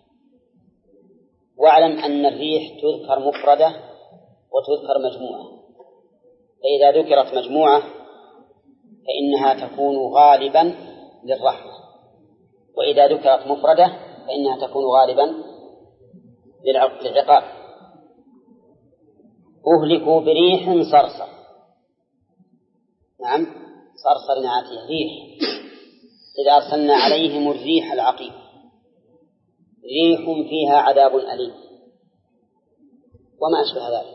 واعلم أن الريح تذكر مفردة وتذكر مجموعة، فإذا ذكرت مجموعة فإنها تكون غالبا للرحمة، وإذا ذكرت مفردة فإنها تكون غالبا للعقاب. أهلكوا بريح صرصر. نعم، صرصر نعاتيه ريح. إذا أرسلنا عليهم الريح العقيم، ريح فيها عذاب أليم وما أشبه ذلك.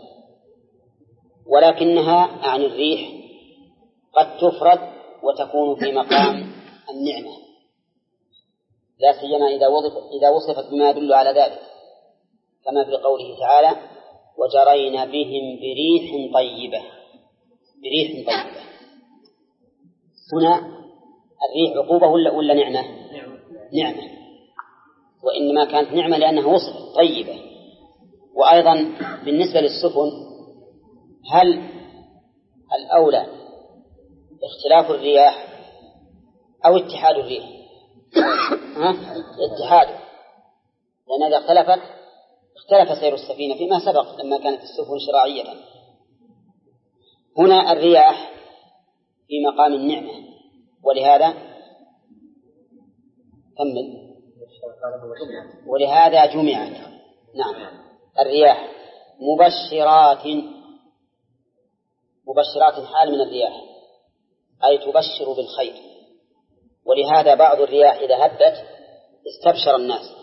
ولكنها عن الريح قد تفرد وتكون في مقام النعمة، لا سيما إذا وصفت بما يدل على ذلك، كما في قوله تعالى: وجرينا بهم بريح طيبة. بريح طيبة هنا الريح عقوبة ولا نعمة؟ نعمة، وإنما كانت نعمة لأنها وصفت طيبة. وأيضا بالنسبة للسفن، هل الأولى اختلاف الرياح أو اتحاد الريح؟ اتحاده، لأن إذا اختلف سير السفينة فيما سبق لما كانت السفن شراعية. هنا الرياح في مقام النعمة، ولهذا جمعت. نعم، الرياح مبشرات حال من الرياح، أي تبشر بالخير. ولهذا بعض الرياح إذا هبت استبشر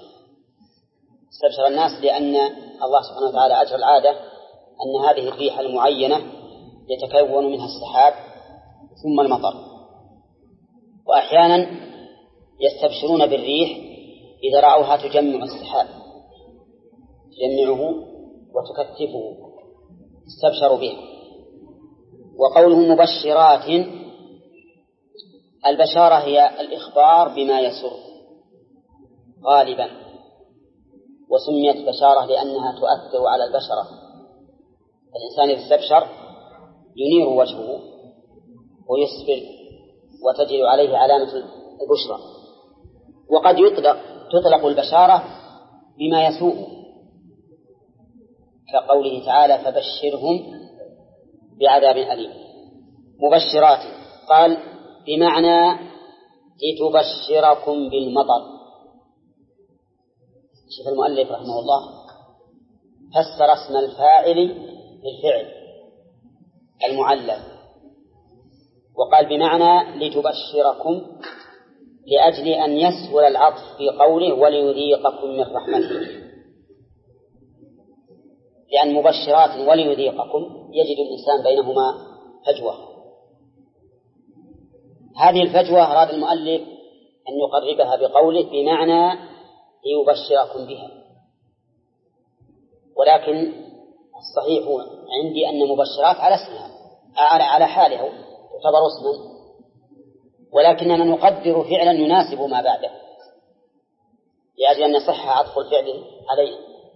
الناس لأن الله سبحانه وتعالى أجرى العادة أن هذه الريح المعينة يتكون منها السحاب ثم المطر. وأحيانا يستبشرون بالريح إذا رأوها تجمع السحاب، تجمعه وتكثفه، استبشروا به. وقوله مبشرات، البشارة هي الإخبار بما يسر غالبا، وسميت بشارة لأنها تؤثر على البشرة. الإنسان إذا استبشر ينير وجهه ويسفر وتجد عليه علامة البشرى. وقد تطلق البشارة بما يسوء، كقوله تعالى: فبشرهم بعذاب أليم. مبشرات قال بمعنى لتبشركم بالمطر. شوف المؤلف رحمه الله فسر اسم الفاعل بالفعل المعلل، وقال بمعنى لتبشركم لأجل أن يسهل العطف في قوله وليذيقكم من رحمته، لأن مبشرات وليذيقكم يجد الإنسان بينهما فجوة. هذه الفجوة أراد المؤلف أن يقربها بقوله بمعنى ليبشركم بها. ولكن الصحيح عندي أن مبشرات على اسمها، على حالها تعتبر اسما، ولكننا نقدر فعلا يناسب ما بعده لأجل أن يصح عطف الفعل عليه.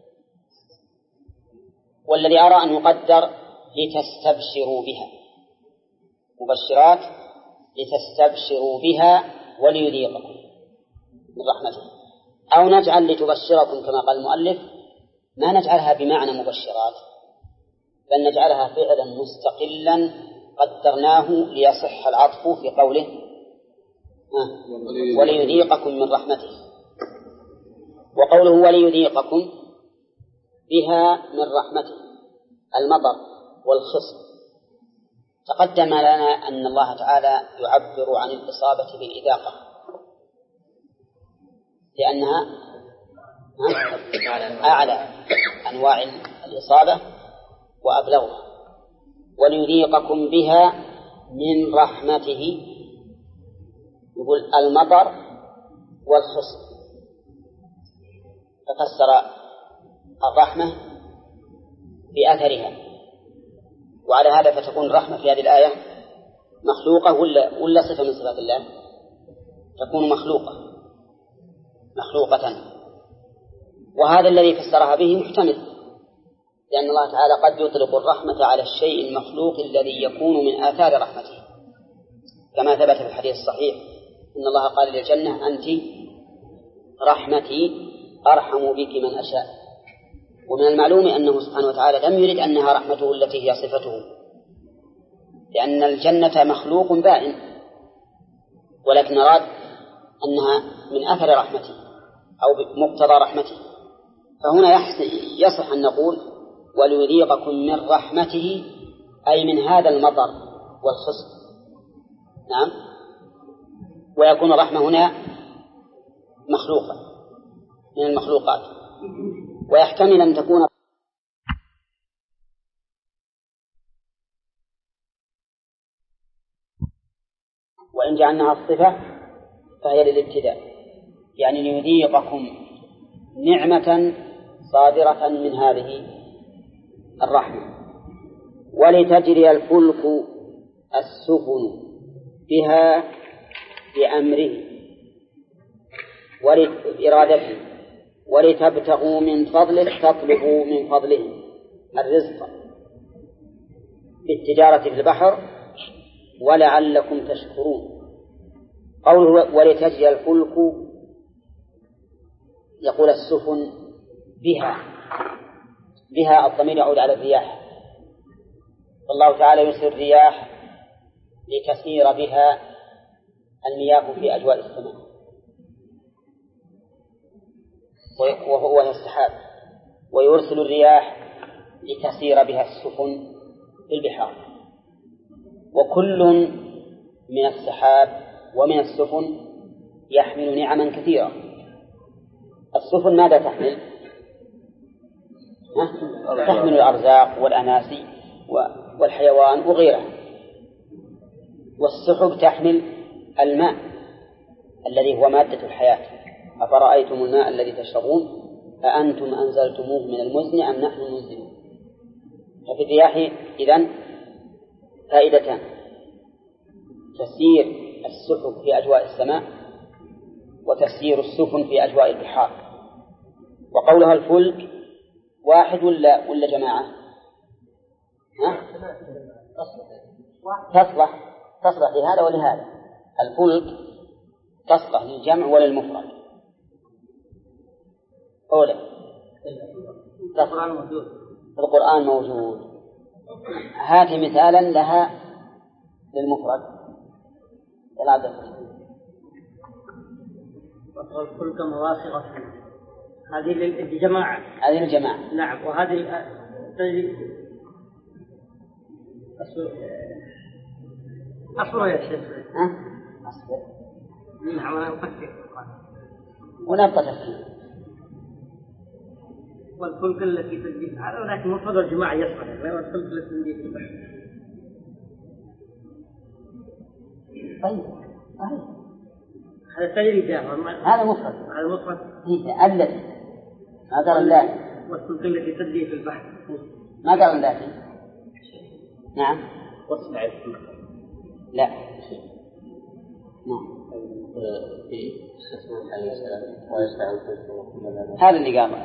والذي أرى أن يقدر لتستبشروا بها، مبشرات لتستبشروا بها وليذيقكم من رحمته. أو نجعل لتبشركم كما قال المؤلف، ما نجعلها بمعنى مبشرات، بل نجعلها فعلا مستقلا قدرناه ليصح العطف في قوله وليذيقكم من رحمته. وقوله وليذيقكم بها من رحمته المطر والخصب. تقدم لنا أن الله تعالى يعبر عن الإصابة بالإذاقة لأنها أعلى أنواع الإصابة وأبلغها. وليذيقكم بها من رحمته، يقول المطر والخصب، ففسر الرحمة بأثرها. وعلى هذا فتكون الرحمة في هذه الآية مخلوقة ولا صفة من صفات الله؟ تكون مخلوقة وهذا الذي فسرها به محتمل، لأن الله تعالى قد يطلق الرحمة على الشيء المخلوق الذي يكون من آثار رحمته، كما ثبت في الحديث الصحيح إن الله قال للجنة أنت رحمتي أرحم بك من أشاء. ومن المعلوم أنه سبحانه وتعالى لم يرد أنها رحمته التي هي صفته، لأن الجنة مخلوق بائن، ولكن أراد أنها من أثر رحمته أو بمقتضى رحمته. فهنا يصح أن نقول وليذيقكم من رحمته، أي من هذا المطر والخصب. نعم، ويكون الرحمة هنا مخلوقة من المخلوقات، ويحتمل أن تكون وإن جعلناها الصفة فهي للابتداء، يعني ليذيقكم نعمة صادرة من هذه الرحمة. ولتجري الفلك السفن بها بأمره ولإرادته ولتبتغوا من فضله، تطلبوا من فضله الرزق بالتجارة في البحر ولعلكم تشكرون. قوله ولتجري الفلك، يقول السفن بها الضمير يعود على الرياح، فالله تعالى يرسل الرياح لتسير بها المياه في أجواء السماء، وهو السحاب، ويرسل الرياح لتسير بها السفن في البحار. وكل من السحاب ومن السفن يحمل نعما كثيرة. السفن ماذا تحمل؟ تحمل الأرزاق والأناسي والحيوان وغيرها. والسحب تحمل الماء الذي هو مادة الحياة. أفرأيتم الماء الذي تشربون أأنتم أنزلتموه من المزن أم نحن المنزلون. ففي الرياح إذن فائدتان: تسير السحب في أجواء السماء، وتسير السفن في أجواء البحار. وقولها الفلك واحد ولا جماعة؟ تصلح لهذا ولهذا. الفلك تصلح للجمع وللمفرد. أولا القرآن موجود. هات مثالا لها للمفرد. الفلك مواخر هذه للجماعة. هذه الجماعة. نعم. وهذه أصبر يا شيخ. أصبر. نعم. أنا أفكر. ونبقى تفكير. والفلك التي تجري هذا لكن مفرد الجماعة يصلح، غير الفلك التي تجري في البحر. طيب. هذا تجري جاهر. هذا مفرد. هذا مفرد. الذي ما قال الله. والفلك التي تجري في البحر ما قال الله. نعم. واصنع الفلك. لا. نعم. هذا اللي قام.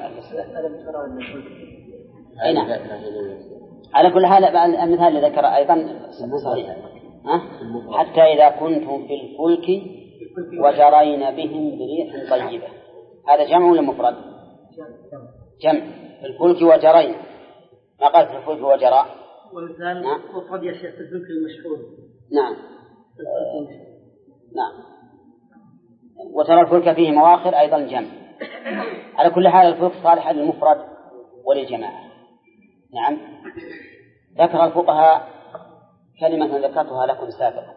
أي نعم. على كل حال المثال اللي ذكر أيضا صحيح. حتى إذا كنتم في الفلك وجرين بهم بريح طيبة. هذا جمع ولا مفرد؟ جمع. في الفلك وجرين. ما قال في الفلك وجرى. والمثال مفرد يا شيخ. الفلك المشحون. نعم. نعم. وترى الفلك فيه مواخر أيضا جمع. على كل حال الفلك صالح للمفرد وللجماعة. نعم. ذكر الفقهاء كلمة ذكرتها لكم سابقا،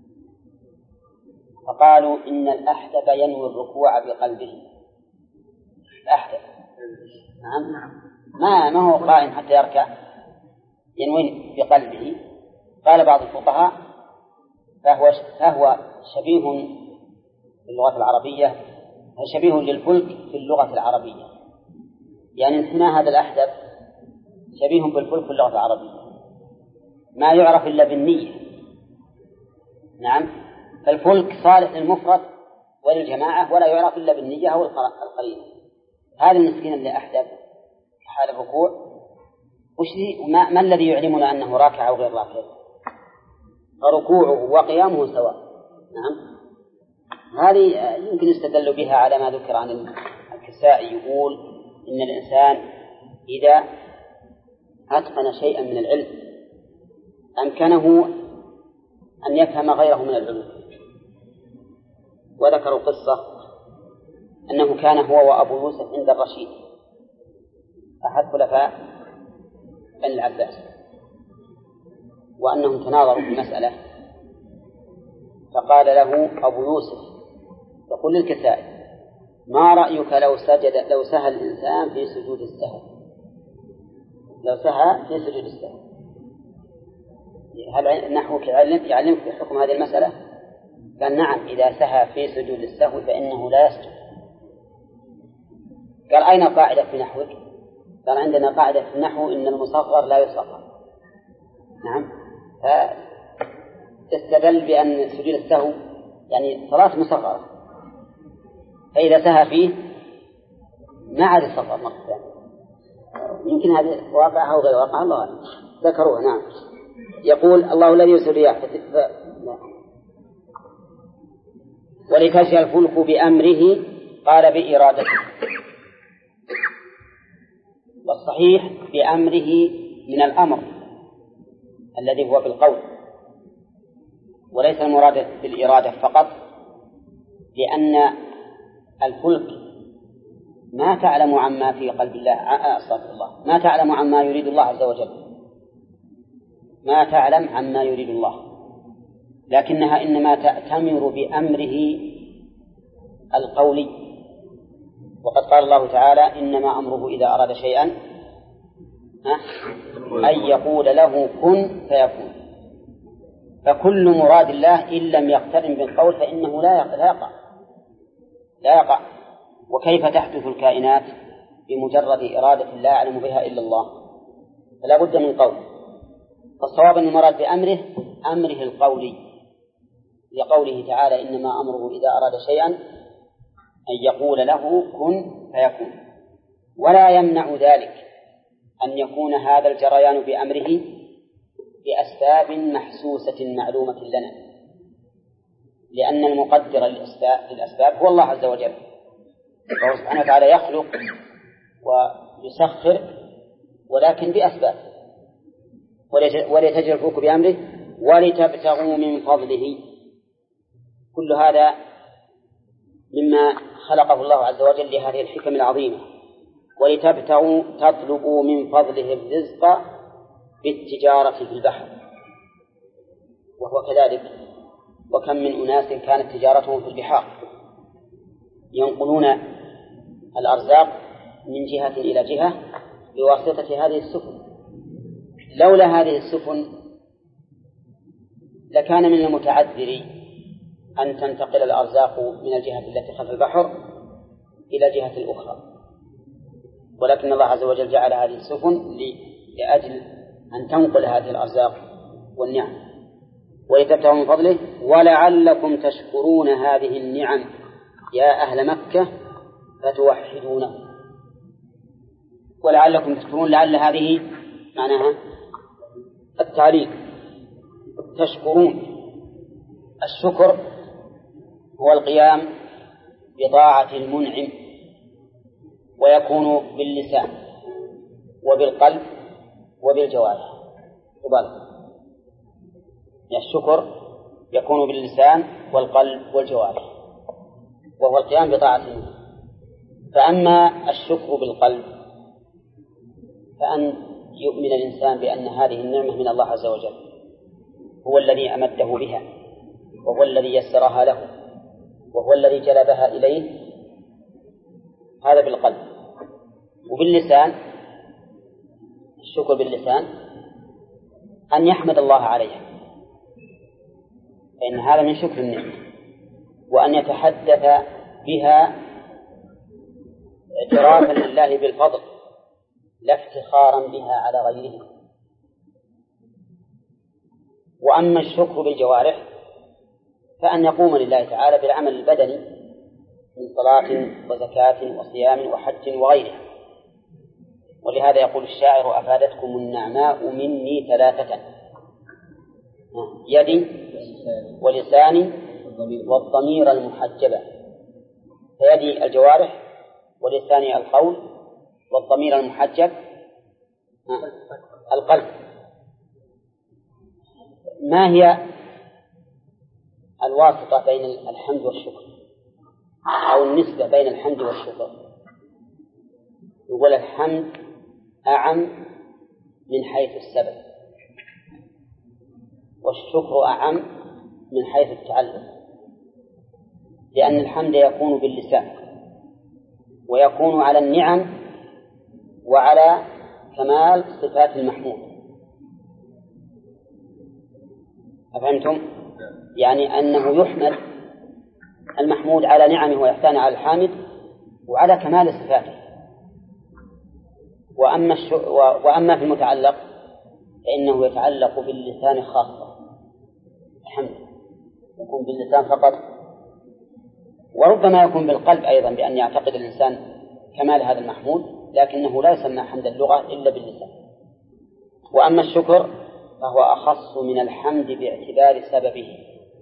فقالوا إن الأحدث ينوي الركوع بقلبه. الأحدث نعم. ما هو قائم حتى يركع، ينوي بقلبه. قال بعض الفقهاء فهو شبيه في اللغة العربية، شبيه للفلك في اللغة العربية. يعني انحناء هذا الأحدث شبيه بالفلك في اللغة العربية، ما يعرف إلا بالنية. نعم. فالفلك صالح للمفرد وللجماعة، ولا يعرف إلا بالنية أو القرينة. هذا المسكين اللي أحدث حال الركوع ما الذي يعلمنا أنه راكع أو غير راكع؟ فركوعه وقيامه سواء. نعم، هذه يمكن يستدل بها على ما ذكر عن الكسائي، يقول إن الإنسان إذا أتقن شيئا من العلم أمكنه أن يفهم غيره من العلوم. وذكروا قصة أنه كان هو وأبو يوسف عند الرشيد أحد خلفاء بني العباس، وأنهم تناظروا في مسألة، فقال له أبو يوسف يقول للكسائي: ما رأيك لو سهى الإنسان في سجود السهو؟ لو سهى في سجود السهو، هل نحوك يعلمك بحكم هذه المسألة؟ قال: نعم، إذا سهى في سجود السهو فإنه لا يسجد. قال: أين قاعدة في نحوك؟ قال: عندنا قاعدة في النحو إن المصغر لا يصغر. نعم، فاستدل بأن سجود السهو يعني صلاة مصغرة، فإذا سهى فيه ما عاد الصغر مرة ثانية. يمكن هذا واقع أو غير واقع، الله أعلم، ذكروه. نعم. يقول: الله الذي يرسل الرياح ولتجري الفلك بأمره، قال بإرادته، والصحيح بأمره من الأمر الذي هو بالقول، وليس المراد بالإرادة فقط، لأن الفلك ما تعلم عما في قلب الله، أستغفر الله، ما تعلم عما يريد الله عز وجل، ما تعلم عما يريد الله، لكنها إنما تأتمر بأمره القولي. وقد قال الله تعالى: إنما أمره إذا أراد شيئا أن يقول له كن فيكون. فكل مراد الله إن لم يقترن بالقول فإنه لا يقع. وكيف تحدث الكائنات بمجرد إرادة لا يعلم بها إلا الله؟ فلا بد من قول. فالصواب أن المراد بأمره أمره القولي، لقوله تعالى: إنما أمره إذا أراد شيئا أن يقول له كن فيكون. ولا يمنع ذلك أن يكون هذا الجريان بأمره بأسباب محسوسة معلومة لنا، لأن المقدر للأسباب هو الله عز وجل، فهو سبحانه وتعالى يخلق ويسخر ولكن بأسباب. ولتجري الفلك بأمره ولتبتغوا من فضله، كل هذا مما خلقه الله عز وجل لهذه الحكم العظيمة. ولتبتغوا تطلبوا من فضله الرزق بالتجارة في البحر، وهو كذلك. وكم من أناس كانت تجارتهم في البحار ينقلون الأرزاق من جهة إلى جهة بواسطة هذه السفن. لولا هذه السفن لكان من المتعذر أن تنتقل الأرزاق من الجهة التي خلف البحر إلى الجهة الأخرى، ولكن الله عز وجل جعل هذه السفن لأجل أن تنقل هذه الأرزاق والنعم. ولتبتغوا من فضله ولعلكم تشكرون هذه النعم يا أهل مكة فتوحدونه. ولعلكم تشكرون، لعل هذه معناها التعليق، تشكرون. الشكر هو القيام بطاعة المنعم، ويكون باللسان وبالقلب وبالجوارح. الشكر يكون باللسان والقلب والجوارح، وهو القيام بطاعة المنعم. فأما الشكر بالقلب فأن يؤمن الإنسان بأن هذه النعمة من الله عز وجل، هو الذي أمده بها، وهو الذي يسرها له، وهو الذي جلبها إليه. هذا بالقلب. وباللسان، الشكر باللسان أن يحمد الله عليها، فإن هذا من شكر النعمة، وأن يتحدث بها اعترافا لله بالفضل لا افتخارا بها على غيره. وأما الشكر بالجوارح فأن يقوم لله تعالى بالعمل البدني من صلاة وزكاة وصيام وحج وغيرها. ولهذا يقول الشاعر: أفادتكم النعماء مني ثلاثة: يدي ولساني والضمير المحجبة. فيدي الجوارح، ولساني القول، والضمير المحجب القلب. ما هي الواسطة بين الحمد والشكر، أو النسبة بين الحمد والشكر؟ يقول الحمد أعم من حيث السبب، والشكر أعم من حيث التعلق، لأن الحمد يكون باللسان ويكون على النعم وعلى كمال صفات المحمود. أفهمتم؟ يعني أنه يحمد المحمود على نعمه وإحسانه على الحامد وعلى كمال صفاته. وأما في المتعلق فإنه يتعلق باللسان خاصة. الحمد يكون باللسان فقط، وربما يكون بالقلب أيضا، بأن يعتقد الإنسان كمال هذا المحمود، لكنه لا يسمى حمد اللغة إلا باللسان. وأما الشكر فهو أخص من الحمد باعتبار سببه،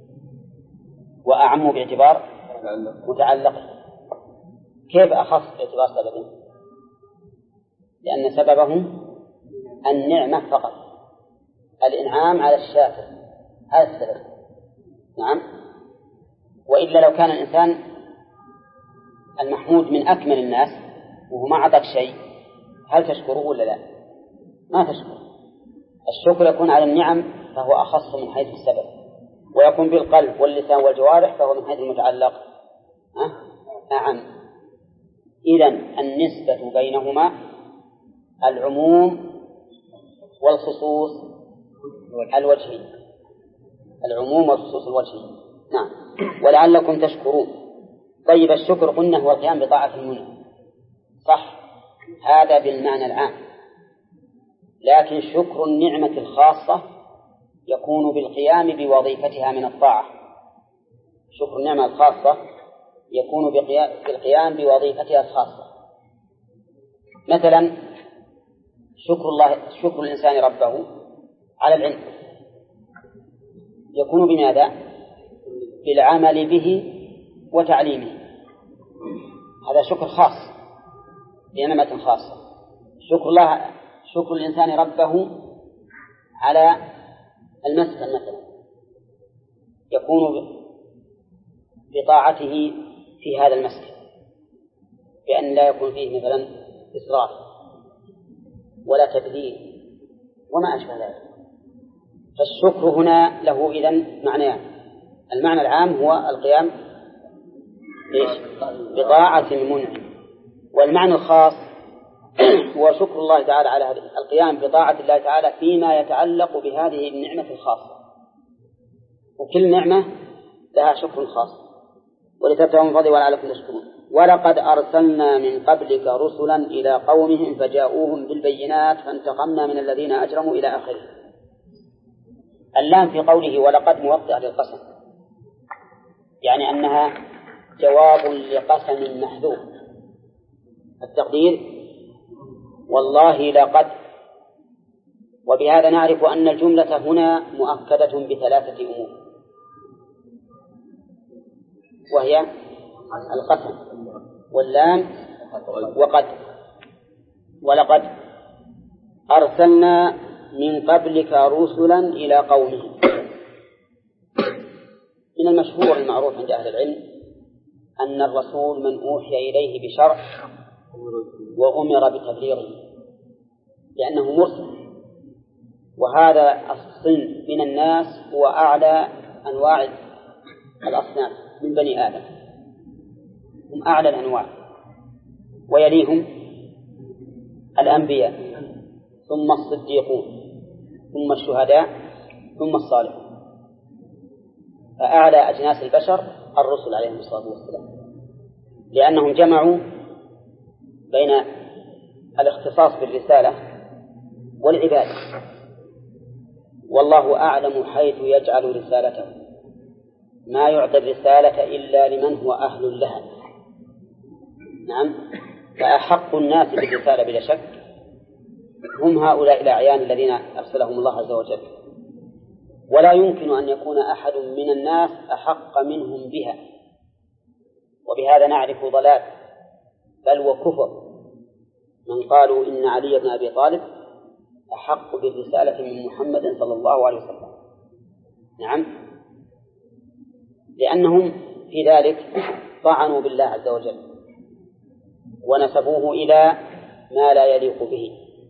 وأعم باعتبار متعلقه. كيف أخص باعتبار سببه؟ لأن سببه النعمة فقط، الإنعام على الشاكر، هذا السبب. نعم. وإلا لو كان الإنسان المحمود من أكمل الناس وهو ما أعطاك شيء، هل تشكره ولا لا؟ ما تشكره. الشكر يكون على النعم فهو أخص من حيث السبب، ويكون بالقلب واللسان والجوارح فهو من حيث المتعلق أعم. إذن النسبة بينهما العموم والخصوص الوجهي، العموم والخصوص الوجهي. نعم. ولعلكم تشكرون. طيب، الشكر قلنا هو القيام بطاعة المنعم، صح؟ هذا بالمعنى العام. لكن شكر النعمة الخاصة يكون بالقيام بوظيفتها من الطاعة. شكر النعمة الخاصة يكون بالقيام بوظيفتها الخاصة. مثلا شكر الإنسان ربه على العلم يكون بماذا؟ بالعمل به وتعليمه. هذا شكر خاص بنعمة خاصة. شكر الإنسان ربه على المسكن مثلا يكون بطاعته في هذا المسكن، بأن لا يكون فيه مثلا إسراف ولا تبذير وما أشبه ذلك. فالشكر هنا له إذن معنيان: المعنى العام هو القيام بطاعة المنعم، والمعنى الخاص هو شكر الله تعالى على هذه القيام بطاعة الله تعالى فيما يتعلق بهذه النعمة الخاصة. وكل نعمة لها شكر خاص. ولتبتغوا من فضله ولعلكم تشكرون. ولقد أرسلنا من قبلك رسلا إلى قومهم فجاءوهم بالبينات فانتقمنا من الذين أجرموا إلى آخره. اللام في قوله ولقد موطئة للقسم، يعني أنها جواب لقسم محذوف. التقدير والله لقد. وبهذا نعرف أن الجملة هنا مؤكدة بثلاثة أمور، وهي القسم واللام وقد. ولقد أرسلنا من قبلك رسلا إلى قومهم. من المشهور المعروف عند أهل العلم أن الرسول من أوحي إليه بشرع وأمر بتبليغه، لأنه مرسل. وهذا الصنف من الناس هو أعلى أنواع الأصناف من بني آدم، هم أعلى الأنواع، ويليهم الأنبياء، ثم الصديقون، ثم الشهداء، ثم الصالحون. فأعلى أجناس البشر الرسل عليهم الصلاة والسلام، لأنهم جمعوا بين الاختصاص بالرسالة والعبادة. والله أعلم حيث يجعل رسالته، ما يعطي الرسالة إلا لمن هو أهل لها. نعم، فأحق الناس بالرسالة بلا شك هم هؤلاء الأعيان الذين أرسلهم الله عز وجل، ولا يمكن أن يكون أحد من الناس أحق منهم بها، وبهذا نعرف ضلال بل وكفر من قالوا إن علي بن أبي طالب أحق بالرسالة من محمد صلى الله عليه وسلم. نعم، لأنهم في ذلك طعنوا بالله عز وجل ونسبوه إلى ما لا يليق به،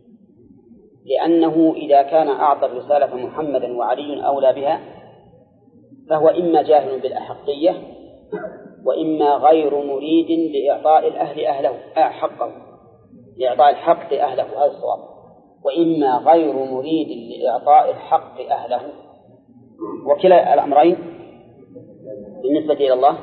لأنه إذا كان أعطى الرسالة محمدا وعلي أولى بها فهو إما جاهل بالأحقية وإما غير مريد لإعطاء الأهل أهله حقه، لإعطاء الحق أهله، هذا الصواب، وإما غير مريد لإعطاء الحق أهله، وكلا الأمرين بالنسبة إلى الله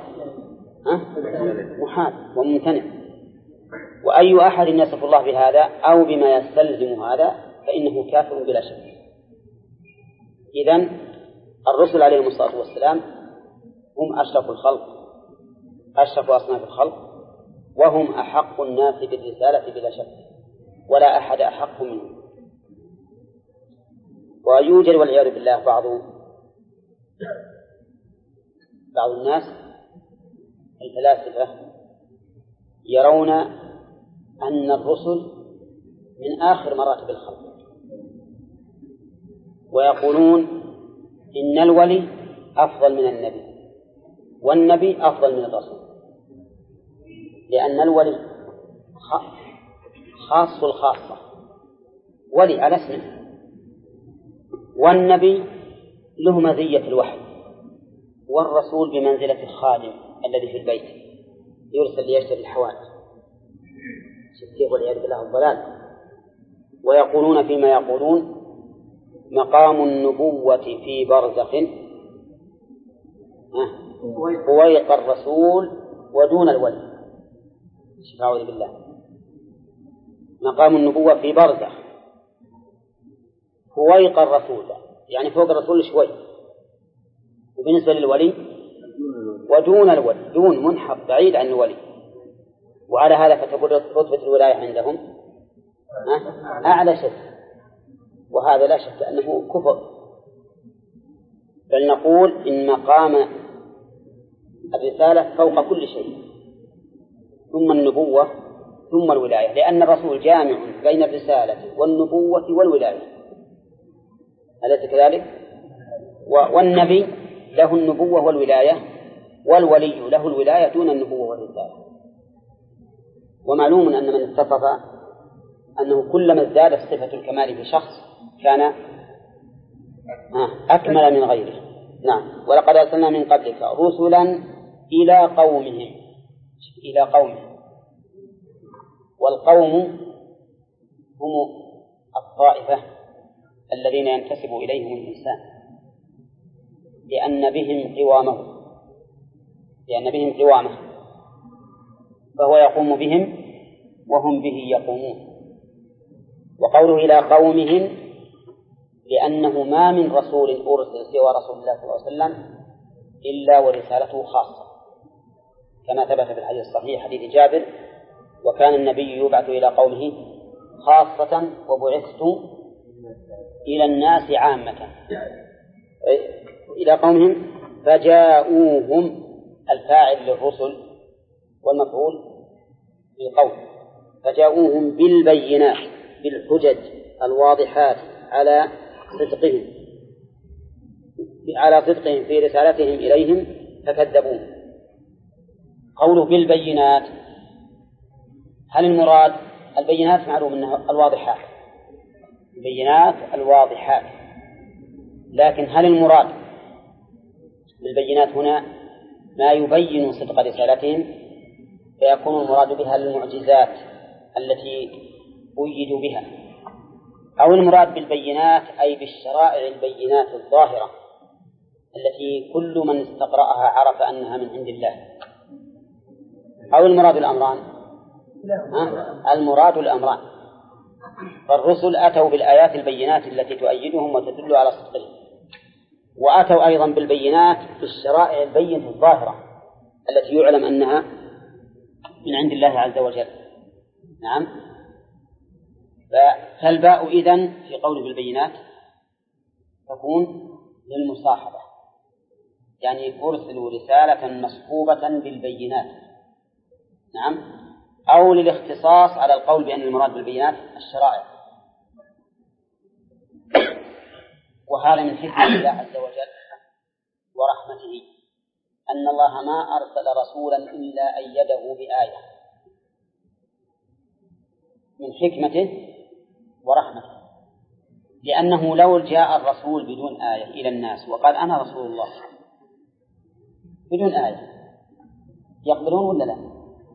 محال وممتنع. وأي أحد يصف الله بهذا أو بما يستلزم هذا فإنه كافر بلا شك. إذن الرسل عليهم الصلاة والسلام هم أشرف الخلق، أشرف أصناف الخلق، وهم أحق الناس بالرسالة بلا شك، ولا أحد أحق منهم. ويوجد والعياذ بالله بعض الناس الفلاسفة يرون أن الرسل من آخر مراتب الخلق، ويقولون إن الولي أفضل من النبي والنبي أفضل من الرسول، لأن الولي خاص الخاصة، ولي على اسمه، والنبي له مزية الوحي، والرسول بمنزلة الخادم الذي في البيت يرسل ليشتري الحوائج. شكيه والعياذ بالله الضلال. ويقولون فيما يقولون مقام النبوة في برزخ فويق الرسول ودون الولي. أعوذ بالله. مقام النبوة في برزخ فويق الرسول، يعني فوق الرسول شوي، وبالنسبة للولي ودون الولي، دون منحط بعيد عن الولي. وعلى هذا فتكون رتبة الولاية عندهم أعلى شيء، وهذا لا شك أنه كفر. بل نقول إن مقام الرسالة فوق كل شيء، ثم النبوة ثم الولاية، لأن الرسول جامع بين الرسالة والنبوة والولاية، أليس كذلك؟ والنبي له النبوة والولاية، والولي له الولاية دون النبوة والرسالة. ومعلوم أن من اتصف أنه كلما ازدادت صفة الكمال في شخص كان أكمل من غيره. نعم. ولقد أرسلنا من قبلك رسلا إلى قومهم، والقوم هم الطائفة الذين ينتسب إليهم الإنسان لأن بهم قوامه، فهو يقوم بهم وهم به يقومون. وقوله إلى قومهم لأنه ما من رسول أرسل سوى رسول الله صلى الله عليه وسلم إلا ورسالته خاصة، كما ثبت في الحديث الصحيح حديث جابر: وكان النبي يبعث إلى قومه خاصة وبعثت إلى الناس عامة. إلى قومهم فجاءوهم، الفاعل للرسل والمفعول بالقول، فجاءوهم بالبينات، بالحجج الواضحات على صدقهم في رسالتهم إليهم فكذبوه. قوله بالبينات، هل المراد البينات؟ معلوم أنها الواضحات، البينات الواضحات، لكن هل المراد بالبينات هنا ما يبين صدق رسالتهم، فيكون المراد بها المعجزات التي أيدوا بها، أو المراد بالبينات أي بالشرائع البينات الظاهرة التي كل من استقرأها عرف أنها من عند الله، أو المراد الأمران؟ المراد الأمران. فالرسل أتوا بالآيات البينات التي تؤيدهم وتدل على صدقهم، وأتوا أيضا بالبينات بالشرائع البينة الظاهرة التي يعلم أنها من عند الله عز وجل. نعم. فالباء إذن في قوله بالبينات تكون للمصاحبة، يعني أرسلوا رسالة مصحوبة بالبينات. نعم. أو للاختصاص على القول بأن المراد بالبينات الشرائع. وهذا من حكمة الله عز وجل ورحمته أن الله ما أرسل رسولا إلا أيده بآية، من حكمته ورحمته، لأنه لو جاء الرسول بدون آية إلى الناس وقال أنا رسول الله بدون آية يقبلون ولا لا؟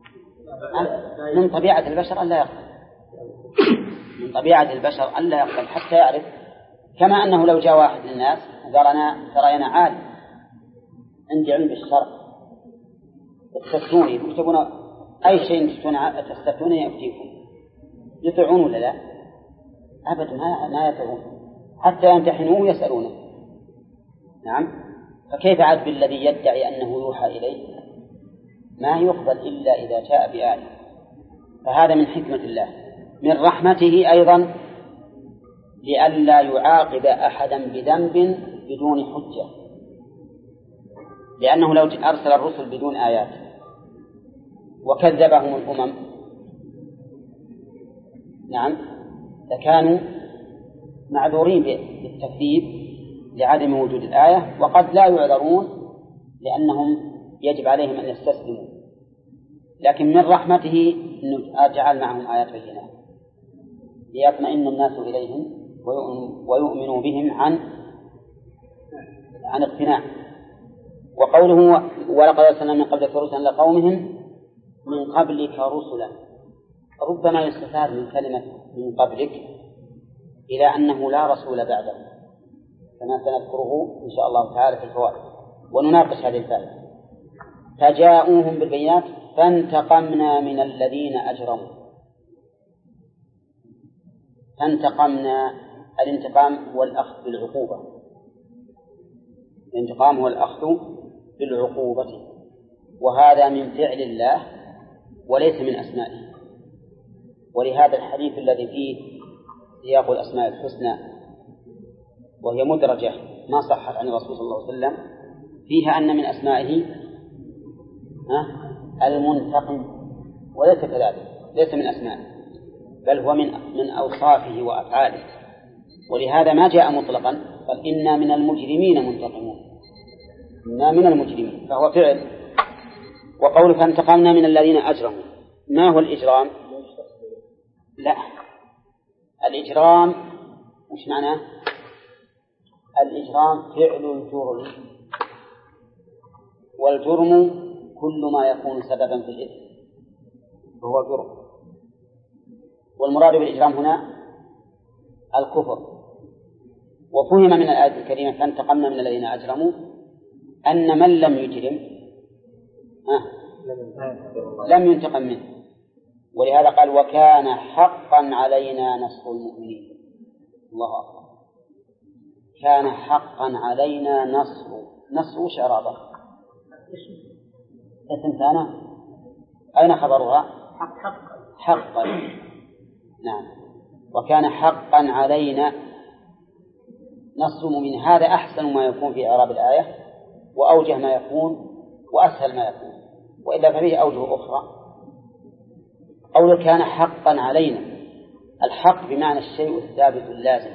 من طبيعة البشر ألا يقبل، من طبيعة البشر ألا يقبل حتى يعرف. كما أنه لو جاء واحد للناس قال أنا عالم عندي علم بالشرع تستفتوني تكتبون أي شيء تستفتوني يأتيكم، يطيعون ولا لا؟ أبدا ما يطيعون حتى يمتحنوه ويسألونه. نعم. فكيف عاد بالذي يدعي أنه يوحى إليه؟ ما يقبل إلا إذا جاء بآية. فهذا من حكمة الله. من رحمته أيضا لئلا يعاقب أحدا بذنب بدون حجة، لأنه لو أرسل الرسل بدون آيات وكذبهم الأمم نعم لكانوا معذورين بالتكذيب لعدم وجود الآية، وقد لا يعذرون لأنهم يجب عليهم أن يستسلموا. لكن من رحمته أنه جعل معهم آيات بينات ليطمئن الناس إليهم ويؤمنوا بهم عن اقتناع. وقوله ولقد أرسلنا من قبلك رسلا لقومهم من قبلك رسلا، ربما يستفاد من كلمة من قبلك إلى أنه لا رسول بعده، كما سنذكره إن شاء الله تعالى في الفوائد ونناقش هذه الفائدة. فجاءوهم بالبينات فانتقمنا من الذين أجرموا. فانتقمنا، الانتقام والأخذ بالعقوبة، الانتقام هو الأخذ بالعقوبة، وهذا من فعل الله وليس من أسمائه. ولهذا الحديث الذي فيه سياق الأسماء الحسنى وهي مدرجة ما صحت عن الرسول صلى الله عليه وسلم فيها أن من أسمائه المنتقم، وليس كذلك، ليس من أسمائه بل هو من أوصافه وأفعاله. ولهذا ما جاء مطلقا قال إنا من المجرمين منتقمون، إنا من المجرمين، فهو فعل. وقول فانتقمنا من الذين أجرموا، ما هو الإجرام؟ لا، الإجرام مش معناه؟ الإجرام فعل الجرم، والجرم كل ما يكون سببا في الإثم وهو جرم. والمراد بالإجرام هنا الكفر. وفهم من الآية الكريمة فانتقمنا من الذين أجرموا أن من لم يجرم لم ينتقم منه، ولهذا قال وكان حقا علينا نصر المؤمنين. الله أكبر، كان حقا علينا نصر وش إعرابه؟ اسم ثاني. أين خبرها؟ حقا. نعم. وكان حقا علينا نصر المؤمنين. هذا أحسن ما يكون في إعراب الآية وأوجه ما يكون وأسهل ما يكون، وإلا ففيه أوجه أخرى. قول كان حقا علينا، الحق بمعنى الشيء الثابت اللازم.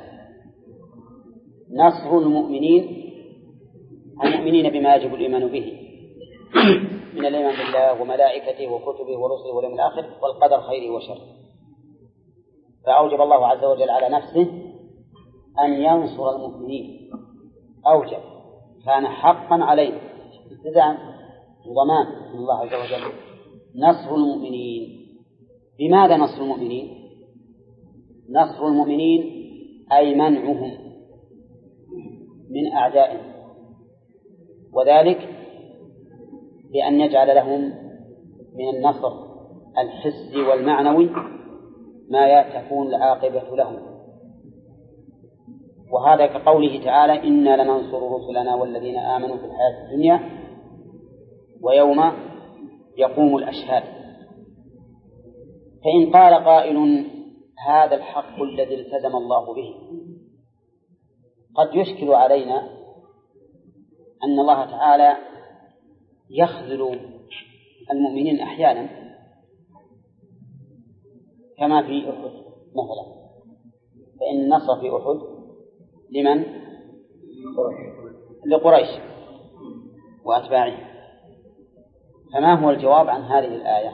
نصر المؤمنين بما يجب الإيمان به من الإيمان بالله وملائكته وكتبه ورسله واليوم الآخر والقدر خيره وشره. فأوجب الله عز وجل على نفسه أن ينصر المؤمنين، أوجب، كان حقا عليه ابتداء ضمان من الله عز وجل نصر المؤمنين. بماذا نصر المؤمنين؟ نصر المؤمنين أي منعهم من أعدائهم، وذلك بأن يجعل لهم من النصر الحسي والمعنوي ما تكون العاقبة لهم. وهذا كقوله تعالى إنا لننصر رسلنا والذين آمنوا في الحياة الدنيا ويوم يقوم الأشهاد. فإن قال قائل هذا الحق الذي التزم الله به، قد يشكل علينا أن الله تعالى يخذل المؤمنين أحيانا، كما في أحد مثلا، فإن النصر في أحد لمن؟ لقريش وأتباعه. فما هو الجواب عن هذه الآية؟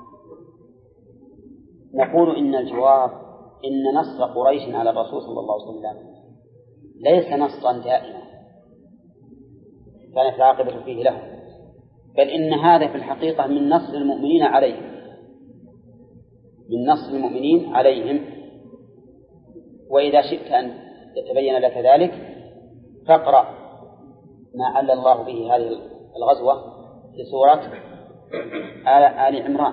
نقول إن الجواب إن نصر قريش على الرسول صلى الله عليه وسلم ليس نصرا دائما كانت العاقبة فيه له، بل إن هذا في الحقيقة من نصر المؤمنين عليهم، من نصر المؤمنين عليهم. وإذا شئت أن يتبين لك ذلك فاقرأ ما عل الله به هذه الغزوة في سورة آل عمران،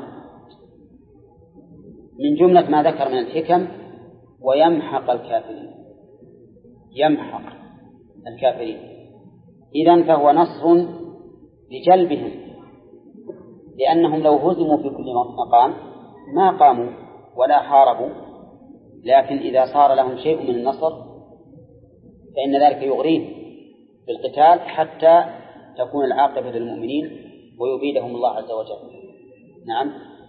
من جملة ما ذكر من الحكم: ويمحق الكافرين، يمحق الكافرين. إذن فهو نصر لجلبهم، لأنهم لو هزموا في كل مقام ما قاموا ولا حاربوا، لكن إذا صار لهم شيء من النصر فإن ذلك يغريهم بالقتال حتى تكون العاقبة للمؤمنين ويبيدهم الله عز وجل. نعم.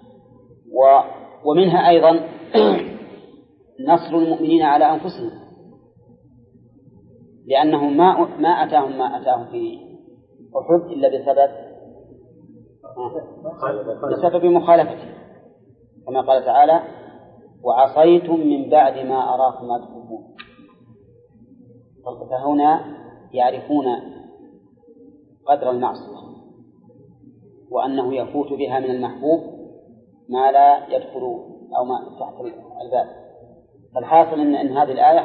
ومنها أيضا نصر المؤمنين على أنفسهم، لأنهم ما أتاهم في أحد إلا بسبب مخالفته، كما قال تعالى: وعصيتم من بعد ما أراكم ما تحبون. فهنا يعرفون قدر المعصية وأنه يفوت بها من المحبوب ما لا يدخل أو ما تحت الباب. فالحاصل أن هذه الآية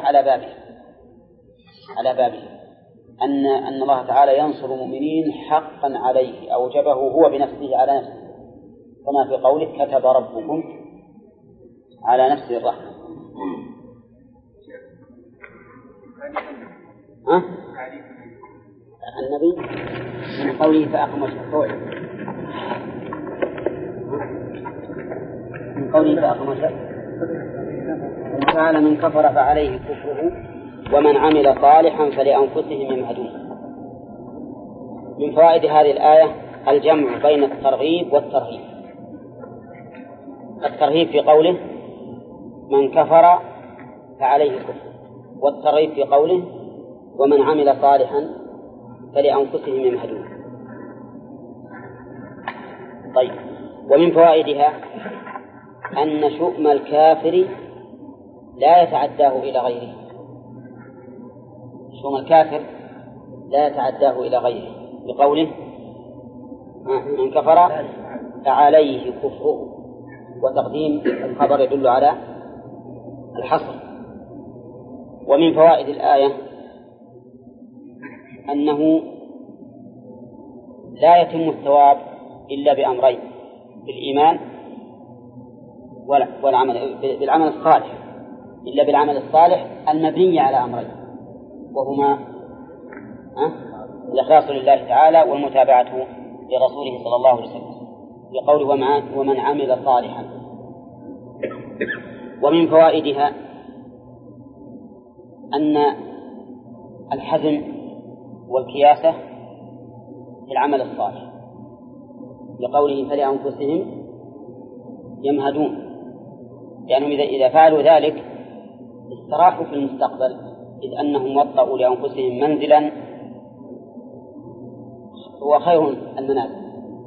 على بابه أن الله تعالى ينصر المؤمنين حقا عليه، أوجبه هو بنفسه على نفسه، كما في قوله: كتب ربكم على نفسه الرحمة. النبي من قوله فأقم الشهر، من قوله فأقم الشهر قال: من كفر فعليه كفره ومن عمل صالحا فلأنفسهم يمهدون. من فوائد هذه الآية الجمع بين الترغيب والترهيب. الترهيب في قوله من كفر فعليه كفر، والترغيب في قوله ومن عمل صالحا فلأنفسهم يمهدون. طيب، ومن فوائدها أن شؤم الكافر لا يتعداه إلى غيره. شؤم الكافر لا يتعداه إلى غيره بقوله من كفر فعليه كفره، وتقديم الخبر يدل على الحصر. ومن فوائد الآية أنه لا يتم الثواب إلا بأمرين: بالإيمان بالعمل الصالح، إلا بالعمل الصالح المبني على أمرين، وهما الإخلاص لله تعالى والمتابعة لرسوله صلى الله عليه وسلم، بقوله ومن عمل صالحا. ومن فوائدها أن الحزم والكياسة في العمل الصالح، بقوله فلأنفسهم يمهدون، لأنهم إذا فعلوا ذلك استراحوا في المستقبل، إذ أنهم وطئوا لأنفسهم منزلا هو خير المنازل.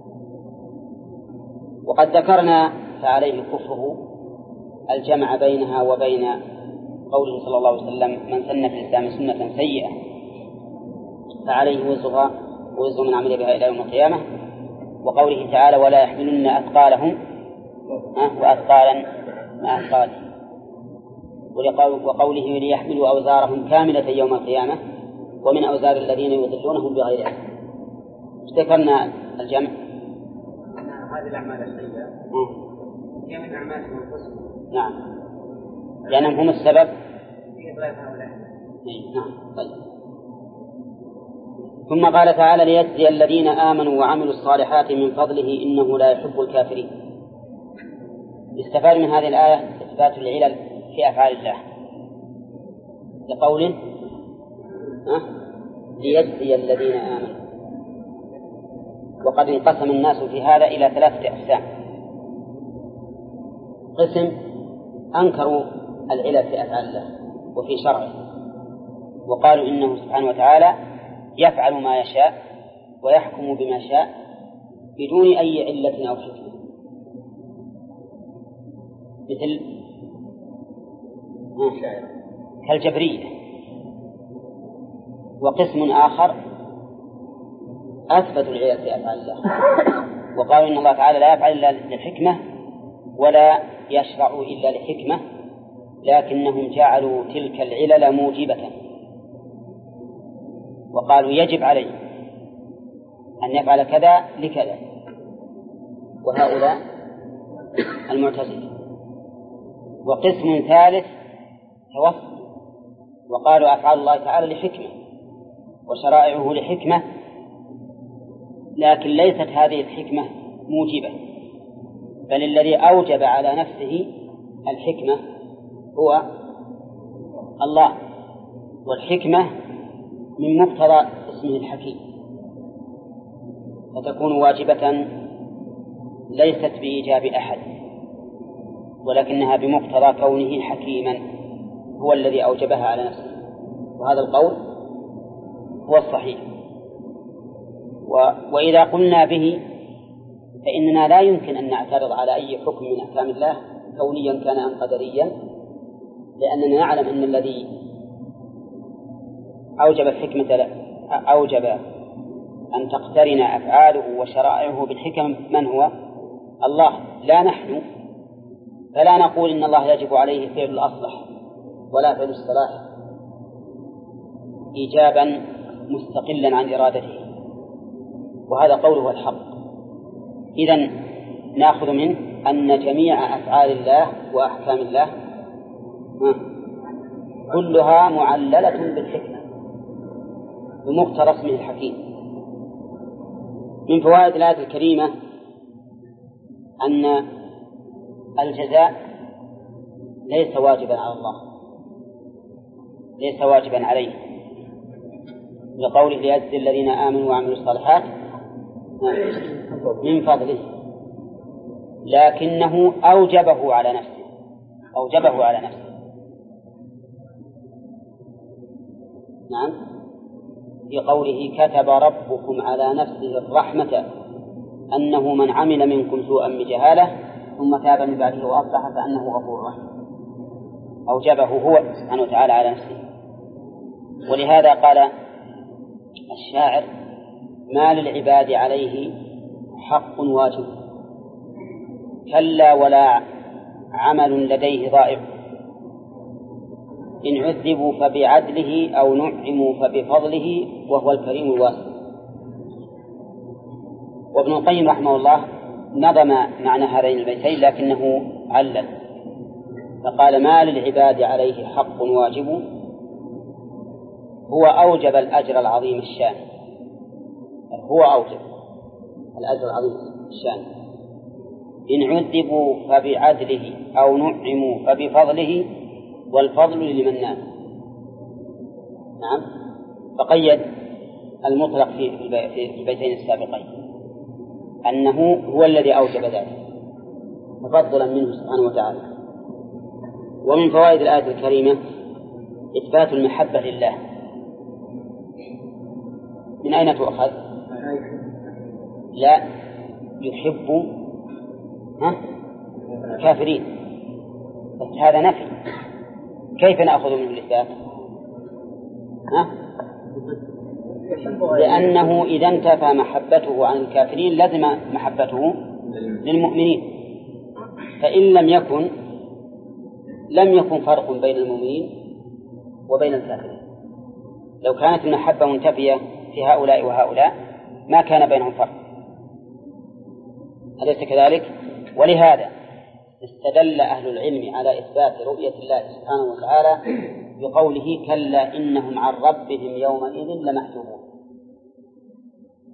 وقد ذكرنا فعليه كفره الجمع بينها وبين قوله صلى الله عليه وسلم من سن في الإسلام سنة سيئة فعليه وزرها ووزر من عمل بها إلى يوم القيامة، وقوله تعالى ولا يحملن أثقالهم وأثقالا مع أثقالهم، وقوله ليحملوا أوزارهم كاملة يوم القيامة ومن أوزار الذين يضلونهم بغير علم. ذكرنا الجمع هذه الأعمال السيئة هي من أعمالهم أنفسهم. نعم، لأنهم هم السبب في إضلال هؤلاء. نعم. طيب. ثم قال تعالى ليجزي الذين آمنوا وعملوا الصالحات من فضله إنه لا يحب الكافرين. يستفاد من هذه الآية إثبات العلل في أفعال الله لقوله ليجزي الذين آمنوا. وقد انقسم الناس في هذا إلى 3 أقسام. قسم أنكروا العلل في أفعال الله وفي شرعه، وقالوا إنه سبحانه وتعالى يفعل ما يشاء ويحكم بما شاء بدون أي علة أو حكمة، مثل كالجبرية. وقسم آخر أثبتوا العلل في أفعال الله وقالوا إن الله تعالى لا يفعل إلا للحكمة ولا يشرع إلا لحكمة، لكنهم جعلوا تلك العلل موجبة وقالوا يجب عليه أن يفعل كذا لكذا. وهؤلاء المعتزلة. وقسم ثالث توسط وقالوا أفعال الله تعالى لحكمة وشرائعه لحكمة، لكن ليست هذه الحكمة موجبة، بل الذي أوجب على نفسه الحكمة هو الله، والحكمة من مقتضى اسمه الحكيم، فتكون واجبة ليست بإيجاب أحد، ولكنها بمقتضى كونه حكيما هو الذي أوجبها على نفسه. وهذا القول هو الصحيح. وإذا قلنا به فإننا لا يمكن أن نعترض على أي حكم من أحكام الله كونيا كان أم قدريا، لأننا نعلم أن الذي أوجب الحكمة أوجب أن تقترن أفعاله وشرائعه بالحكم من هو؟ الله لا نحن. فلا نقول إن الله يجب عليه فعل الأصلح ولا فعل الصلاح إيجابا مستقلا عن إرادته، وهذا قوله الحق. إذن نأخذ منه أن جميع أفعال الله وأحكام الله كلها معللة بالحكمة بمقتضى اسمه الحكيم. من فوائد الآية الكريمة أن الجزاء ليس واجبا على الله، ليس واجبا عليه، لقوله ليجزي الذين آمنوا وعملوا الصالحات من فضله، لكنه أوجبه على نفسه، أوجبه على نفسه. نعم، في قوله كتب ربكم على نفسه الرحمة أنه من عمل منكم سوءا بجهالة ثم تاب من بعده وأصلح فأنه غفور رحيم، أوجبه هو سبحانه وتعالى على نفسه. ولهذا قال الشاعر ما للعباد عليه حق واجب كلا ولا عمل لديه ضائع، إن عذبوا فبعدله أو نعموا فبفضله وهو الكريم الواسع. وابن القيم رحمه الله نظم معنى هذين البيتين لكنه علل فقال ما للعباد عليه حق واجب هو أوجب الأجر العظيم الشان، هو أوجب الأجر العظيم الشان، إن عذبوا فبعدله أو نعموا فبفضله والفضل لمن نام. نعم، فقيد المطلق في البيتين السابقين أنه هو الذي أوجب ذلك تفضلا منه سبحانه وتعالى. ومن فوائد الآية الكريمة إثبات المحبة لله. من أين تؤخذ؟ لا يحب الكافرين، بس هذا نفي، كيف نأخذ منه الإثبات؟ لأنه إذا انتفى محبته عن الكافرين لزم محبته للمؤمنين، فإن لم يكن فرق بين المؤمنين وبين الكافرين. لو كانت المحبة منتفية في هؤلاء وهؤلاء ما كان بينهم فرق، أليس كذلك؟ ولهذا استدل أهل العلم على إثبات رؤية الله سبحانه وتعالى بقوله كلا إنهم عن ربهم يومئذ لمحجوبون.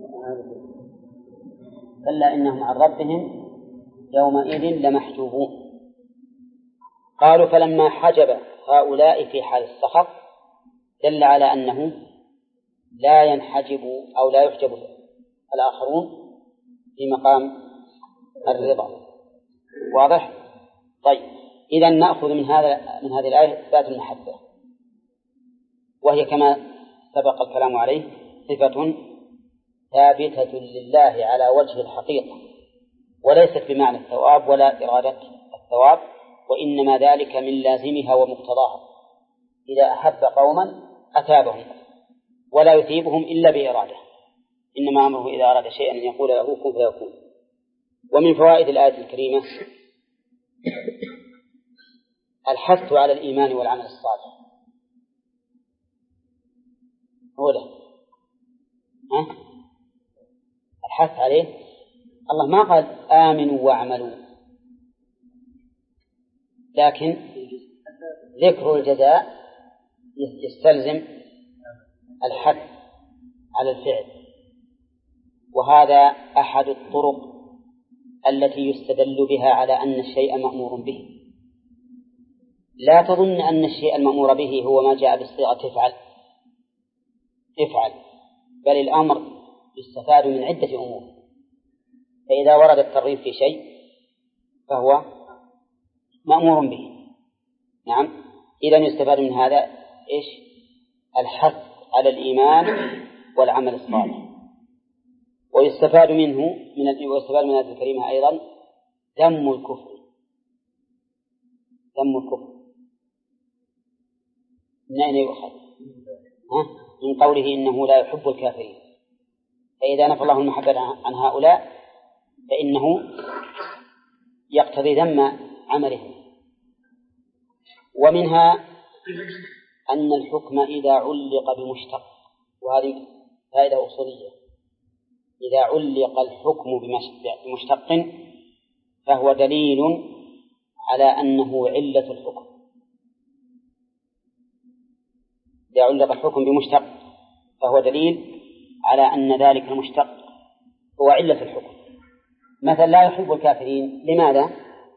كلا إنهم عن ربهم يومئذ لمحجوبون، قالوا فلما حجب هؤلاء في حال السخط دل على أنه لا ينحجب أو لا يحجب الآخرون في مقام الرضا. واضح؟ طيب، إذا نأخذ من هذه الآية إثبات المحبة، وهي كما سبق الكلام عليه صفة ثابتة لله على وجه الحقيقة، وليست بمعنى الثواب ولا إرادة الثواب، وإنما ذلك من لازمها ومقتضاها. إذا أحب قوما أثابهم ولا يثيبهم إلا بإرادة، إنما أمره إذا أراد شيئا أن يقول له كن فيكون. ومن فوائد الآية الكريمة الحث على الإيمان والعمل الصالح. هو ده الحث عليه. الله ما قال آمنوا واعملوا، لكن ذكر الجزاء يستلزم الحث على الفعل، وهذا أحد الطرق التي يستدل بها على أن الشيء مأمور به. لا تظن أن الشيء المأمور به هو ما جاء بالصيغة افعل، بل الأمر يستفاد من عدة أمور. فإذا ورد الترغيب في شيء فهو مأمور به. نعم، إذا يستفاد من هذا إيش؟ الحث على الإيمان والعمل الصالح. ويستفاد من هذه الكلمة أيضا ذم الكفر. من أين يؤخذ؟ من قوله إنه لا يحب الكافرين. فإذا نفى الله المحبة عن هؤلاء فإنه يقتضي ذم عملهم. ومنها أن الحكم إذا علق بمشتق، وهذه فائدة أصولية، إذا علق الحكم بمشتق فهو دليل على أنه علة الحكم. إذا علق الحكم بمشتق فهو دليل على أن ذلك المشتق هو علة الحكم. مثلا لا يحب الكافرين، لماذا؟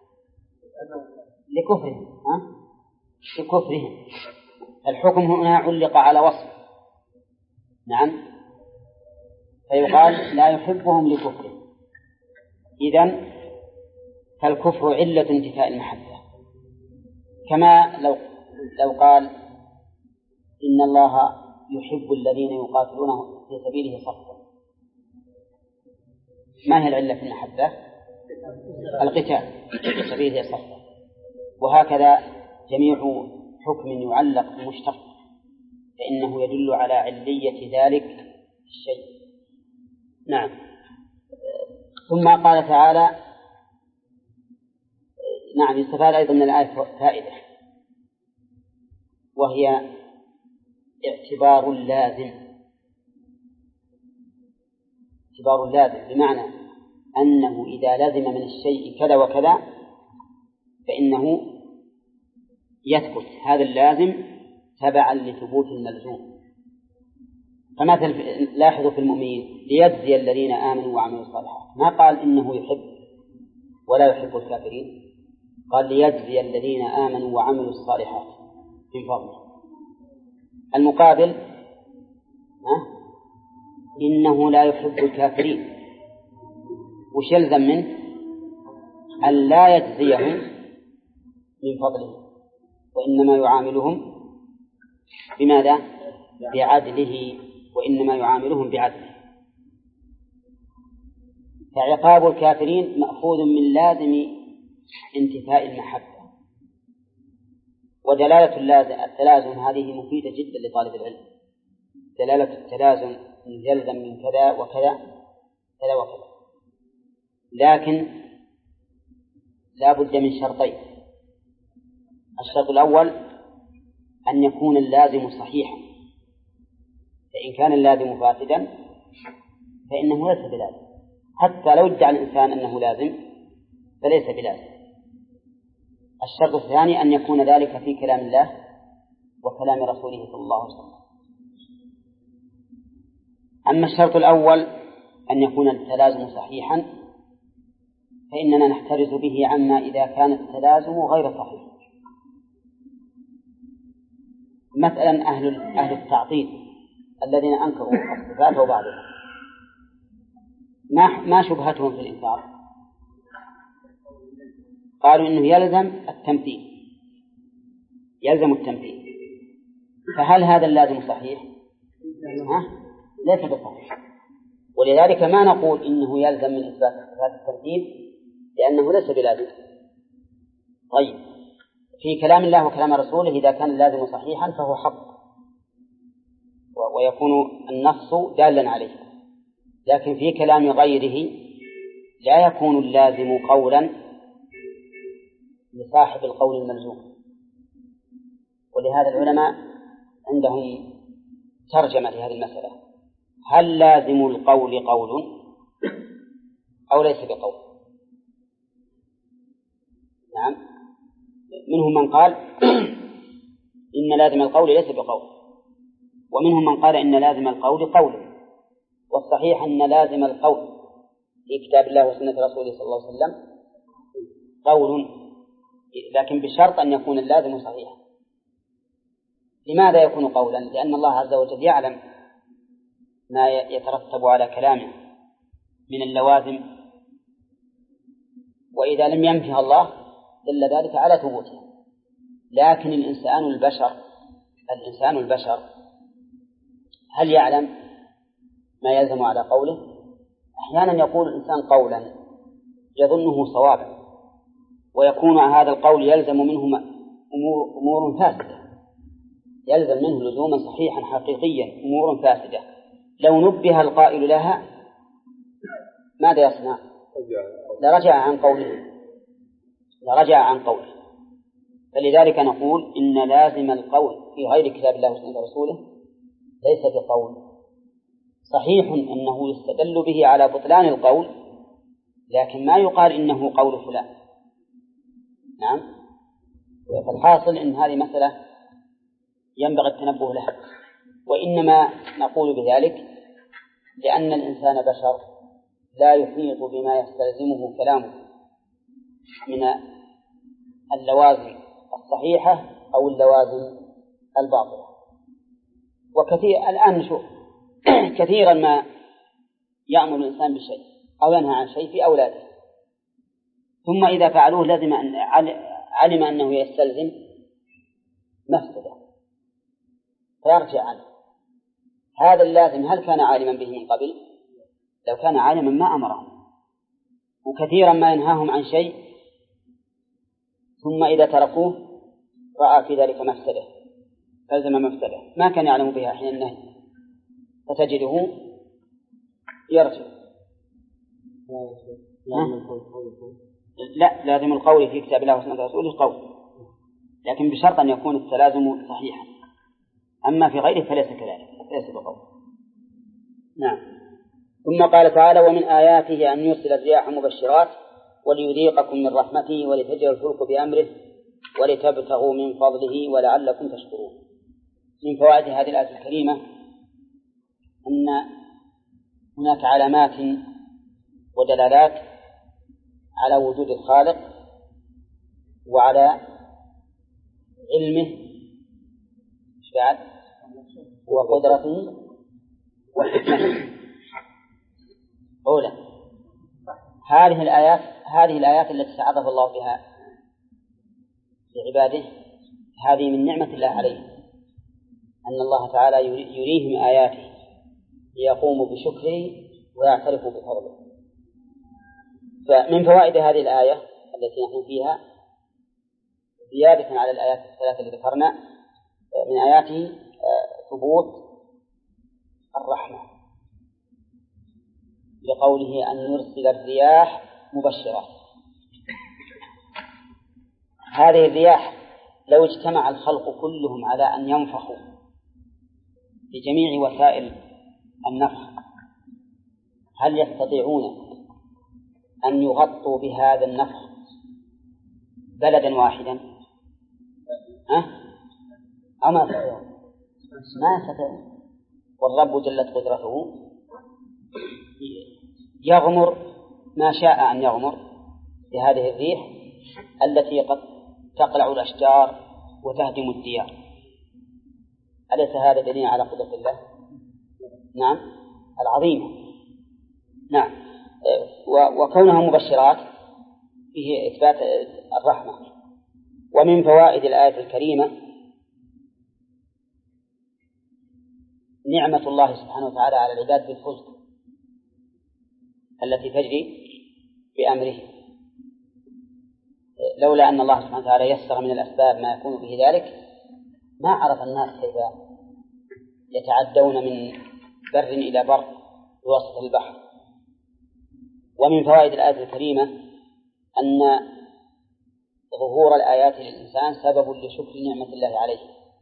لكفرهم. الحكم هنا علق على وصف، نعم، فيقال لا يحبهم لكفرهم. إذن فالكفر علة انتفاء المحبة، كما لو قال إن الله يحب الذين يقاتلونه في سبيله صفا. ما هي العلة في المحبة؟ القتال في سبيله صفا. وهكذا جميع حكم يعلق بمشتق فإنه يدل على علية ذلك الشيء. نعم. ثم قال تعالى نعم، يستفاد أيضا من الآية فائدة، وهي اعتبار اللازم. بمعنى أنه إذا لزم من الشيء كذا وكذا فإنه يثبت هذا اللازم تبعا لثبوت الملزوم. فمثل لاحظوا في المؤمنين ليجزي الذين آمنوا وعملوا الصالحات، ما قال إنه يحب ولا يحب الكافرين، قال ليجزي الذين آمنوا وعملوا الصالحات من فضله. المقابل إنه لا يحب الكافرين، وش يلزم منه؟ أن لا يجزيهم من فضله، وإنما يعاملهم بماذا؟ بعدله، وإنما يعاملهم بعدله. فعقاب الكافرين مأخوذ من لازم انتفاء المحبة. ودلالة التلازم هذه مفيدة جدا لطالب العلم. دلالة التلازم يلزم من كذا وكذا كذا وكذا، لكن لا بد من شرطين. الشرط الأول أن يكون اللازم صحيحا، فإن كان اللازم فاسدا فإنه ليس بلازم، حتى لو ادعى الإنسان أنه لازم فليس بلازم. الشرط الثاني أن يكون ذلك في كلام الله وكلام رسوله صلى الله عليه وسلم. أما الشرط الأول أن يكون التلازم صحيحا فإننا نحترز به عما إذا كان التلازم غير صحيح. مثلا أهل التعطيل الذين أنكروا الصفات وبعضها ما شبهتهم في الإنكار؟ قالوا إنه يلزم التمثيل. فهل هذا اللازم صحيح؟ ليس بصحيح. ولذلك ما نقول إنه يلزم من إثبات صفات التمثيل لأنه ليس بلازم. طيب، في كلام الله وكلام رسوله إذا كان اللازم صحيحا فهو حق ويكون النص دالا عليه، لكن في كلام غيره لا يكون اللازم قولا لصاحب القول الملزوم. ولهذا العلماء عندهم ترجمة لهذه المسألة: هل لازم القول قول أو ليس بقول؟ نعم، منهم من قال إن لازم القول ليس بقول، ومنهم من قال إن لازم القول قول. والصحيح أن لازم القول في كتاب الله وسنة رسوله صلى الله عليه وسلم قول، لكن بشرط أن يكون اللازم صحيحا. لماذا يكون قولا؟ لأن الله عز وجل يعلم ما يترتب على كلامه من اللوازم، وإذا لم ينفها الله دل ذلك على ثبوتها. لكن الإنسان البشر هل يعلم ما يلزم على قوله؟ أحيانا يقول الإنسان قولا يظنه صوابا، ويكون هذا القول يلزم منه أمور فاسدة، يلزم منه لزوما صحيحا حقيقيا أمور فاسدة. لو نبه القائل لها ماذا يصنع؟ لرجع عن قوله. فلذلك نقول إن لازم القول في غير كتاب الله وسنة رسوله ليس بقول. صحيح أنه يستدل به على بطلان القول، لكن ما يقال إنه قول فلان. نعم. فالحاصل إن هذه مسألة ينبغي التنبه لها، وإنما نقول بذلك لأن الإنسان بشر لا يحيط بما يستلزمه كلامه من اللوازم الصحيحة أو اللوازم الباطلة. وكثير الآن نشوف كثيرا ما يأمر الإنسان بشيء أو ينهى عن شيء في أولاده، ثم إذا فعلوه لازم أن علم أنه يستلزم مفسدة فيرجع عنه. هذا اللازم هل كان عالما به من قبل؟ لو كان عالما ما أمره. وكثيرا ما ينهاهم عن شيء ثم إذا تركوه رأى في ذلك مفسدة فلزم مفسدة ما كان يعلم بها حين النهي، فتجده يرجع. لا، لازم القول في كتاب الله وسنة رسوله قول، لكن بشرط أن يكون التلازم صحيحا. أما في غيره فليس كذلك، ليس بقول. نعم. ثم قال تعالى: ومن آياته أن يرسل الرياح مبشرات وليذيقكم من رحمته ولتجري الفلك بأمره ولتبتغوا من فضله ولعلكم تشكرون. من فوائد هذه الآية الكريمة أن هناك علامات ودلالات على وجود الخالق وعلى علمه وقدرته وحكمته. أولا هذه الآيات التي تعرف الله بها لعباده هذه من نعمة الله عليهم، أن الله تعالى يريهم آياته ليقوموا بشكره ويعترفوا بفضله. فمن فوائد هذه الآية التي نحن فيها زيادة على الآيات الثلاثة اللي ذكرنا من آياته ثبوت الرحمة لقوله أن يرسل الرياح مبشرات. هذه الرياح لو اجتمع الخلق كلهم على أن ينفخوا بجميع وسائل النفخ هل يستطيعون أن يغطوا بهذا النفخ بلدا واحدا؟ أما ما يستطيعون. والرب جلت قدرته يغمر ما شاء أن يغمر بهذه الريح التي قد تقلع الأشجار وتهدم الديار. أليس هذا دليل على قدرة الله؟ نعم العظيمة. نعم. وكونها مبشرات فيه إثبات الرحمة. ومن فوائد الآية الكريمة نعمة الله سبحانه وتعالى على العباد بالفلك التي تجري بأمره. لولا أن الله سبحانه وتعالى يسر من الأسباب ما يكون به ذلك ما عرف الناس كيف يتعدون من بر إلى بر بواسطة البحر. ومن فوائد الآية الكريمة أن ظهور الآيات للإنسان سبب لشكر نعمة الله عليه.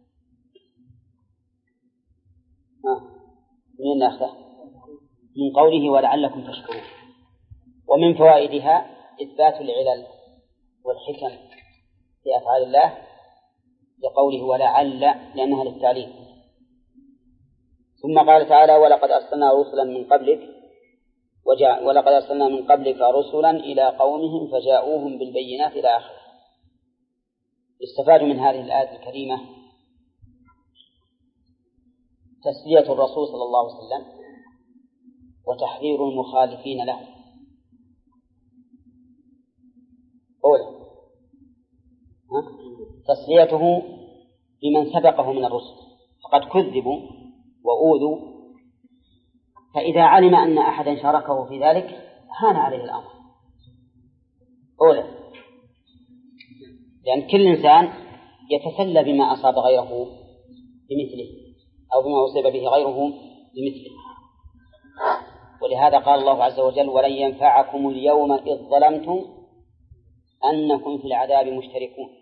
من ناخذه من قوله ولعلكم تشكرون. ومن فوائدها إثبات العلل والحكم في أفعال الله لقوله ولعل لأنها للتعليم. ثم قال تعالى ولقد أرسلنا رسلا من قبلك رسلا إلى قومهم فجاءوهم بالبينات إلى آخره. استفاد من هذه الآية الكريمة تسلية الرسول صلى الله عليه وسلم وتحذير المخالفين له. أولا تسليته بمن سبقه من الرسل فقد كذبوا وأوذوا، فإذا علم أن أحدا شاركه في ذلك هان عليه الأمر. أولا لأن كل إنسان يتسلى بما أصاب غيره بمثله أو بما أصيب به غيره بمثله. ولهذا قال الله عز وجل ولن ينفعكم اليوم إذ ظلمتم أنكم في العذاب مشتركون.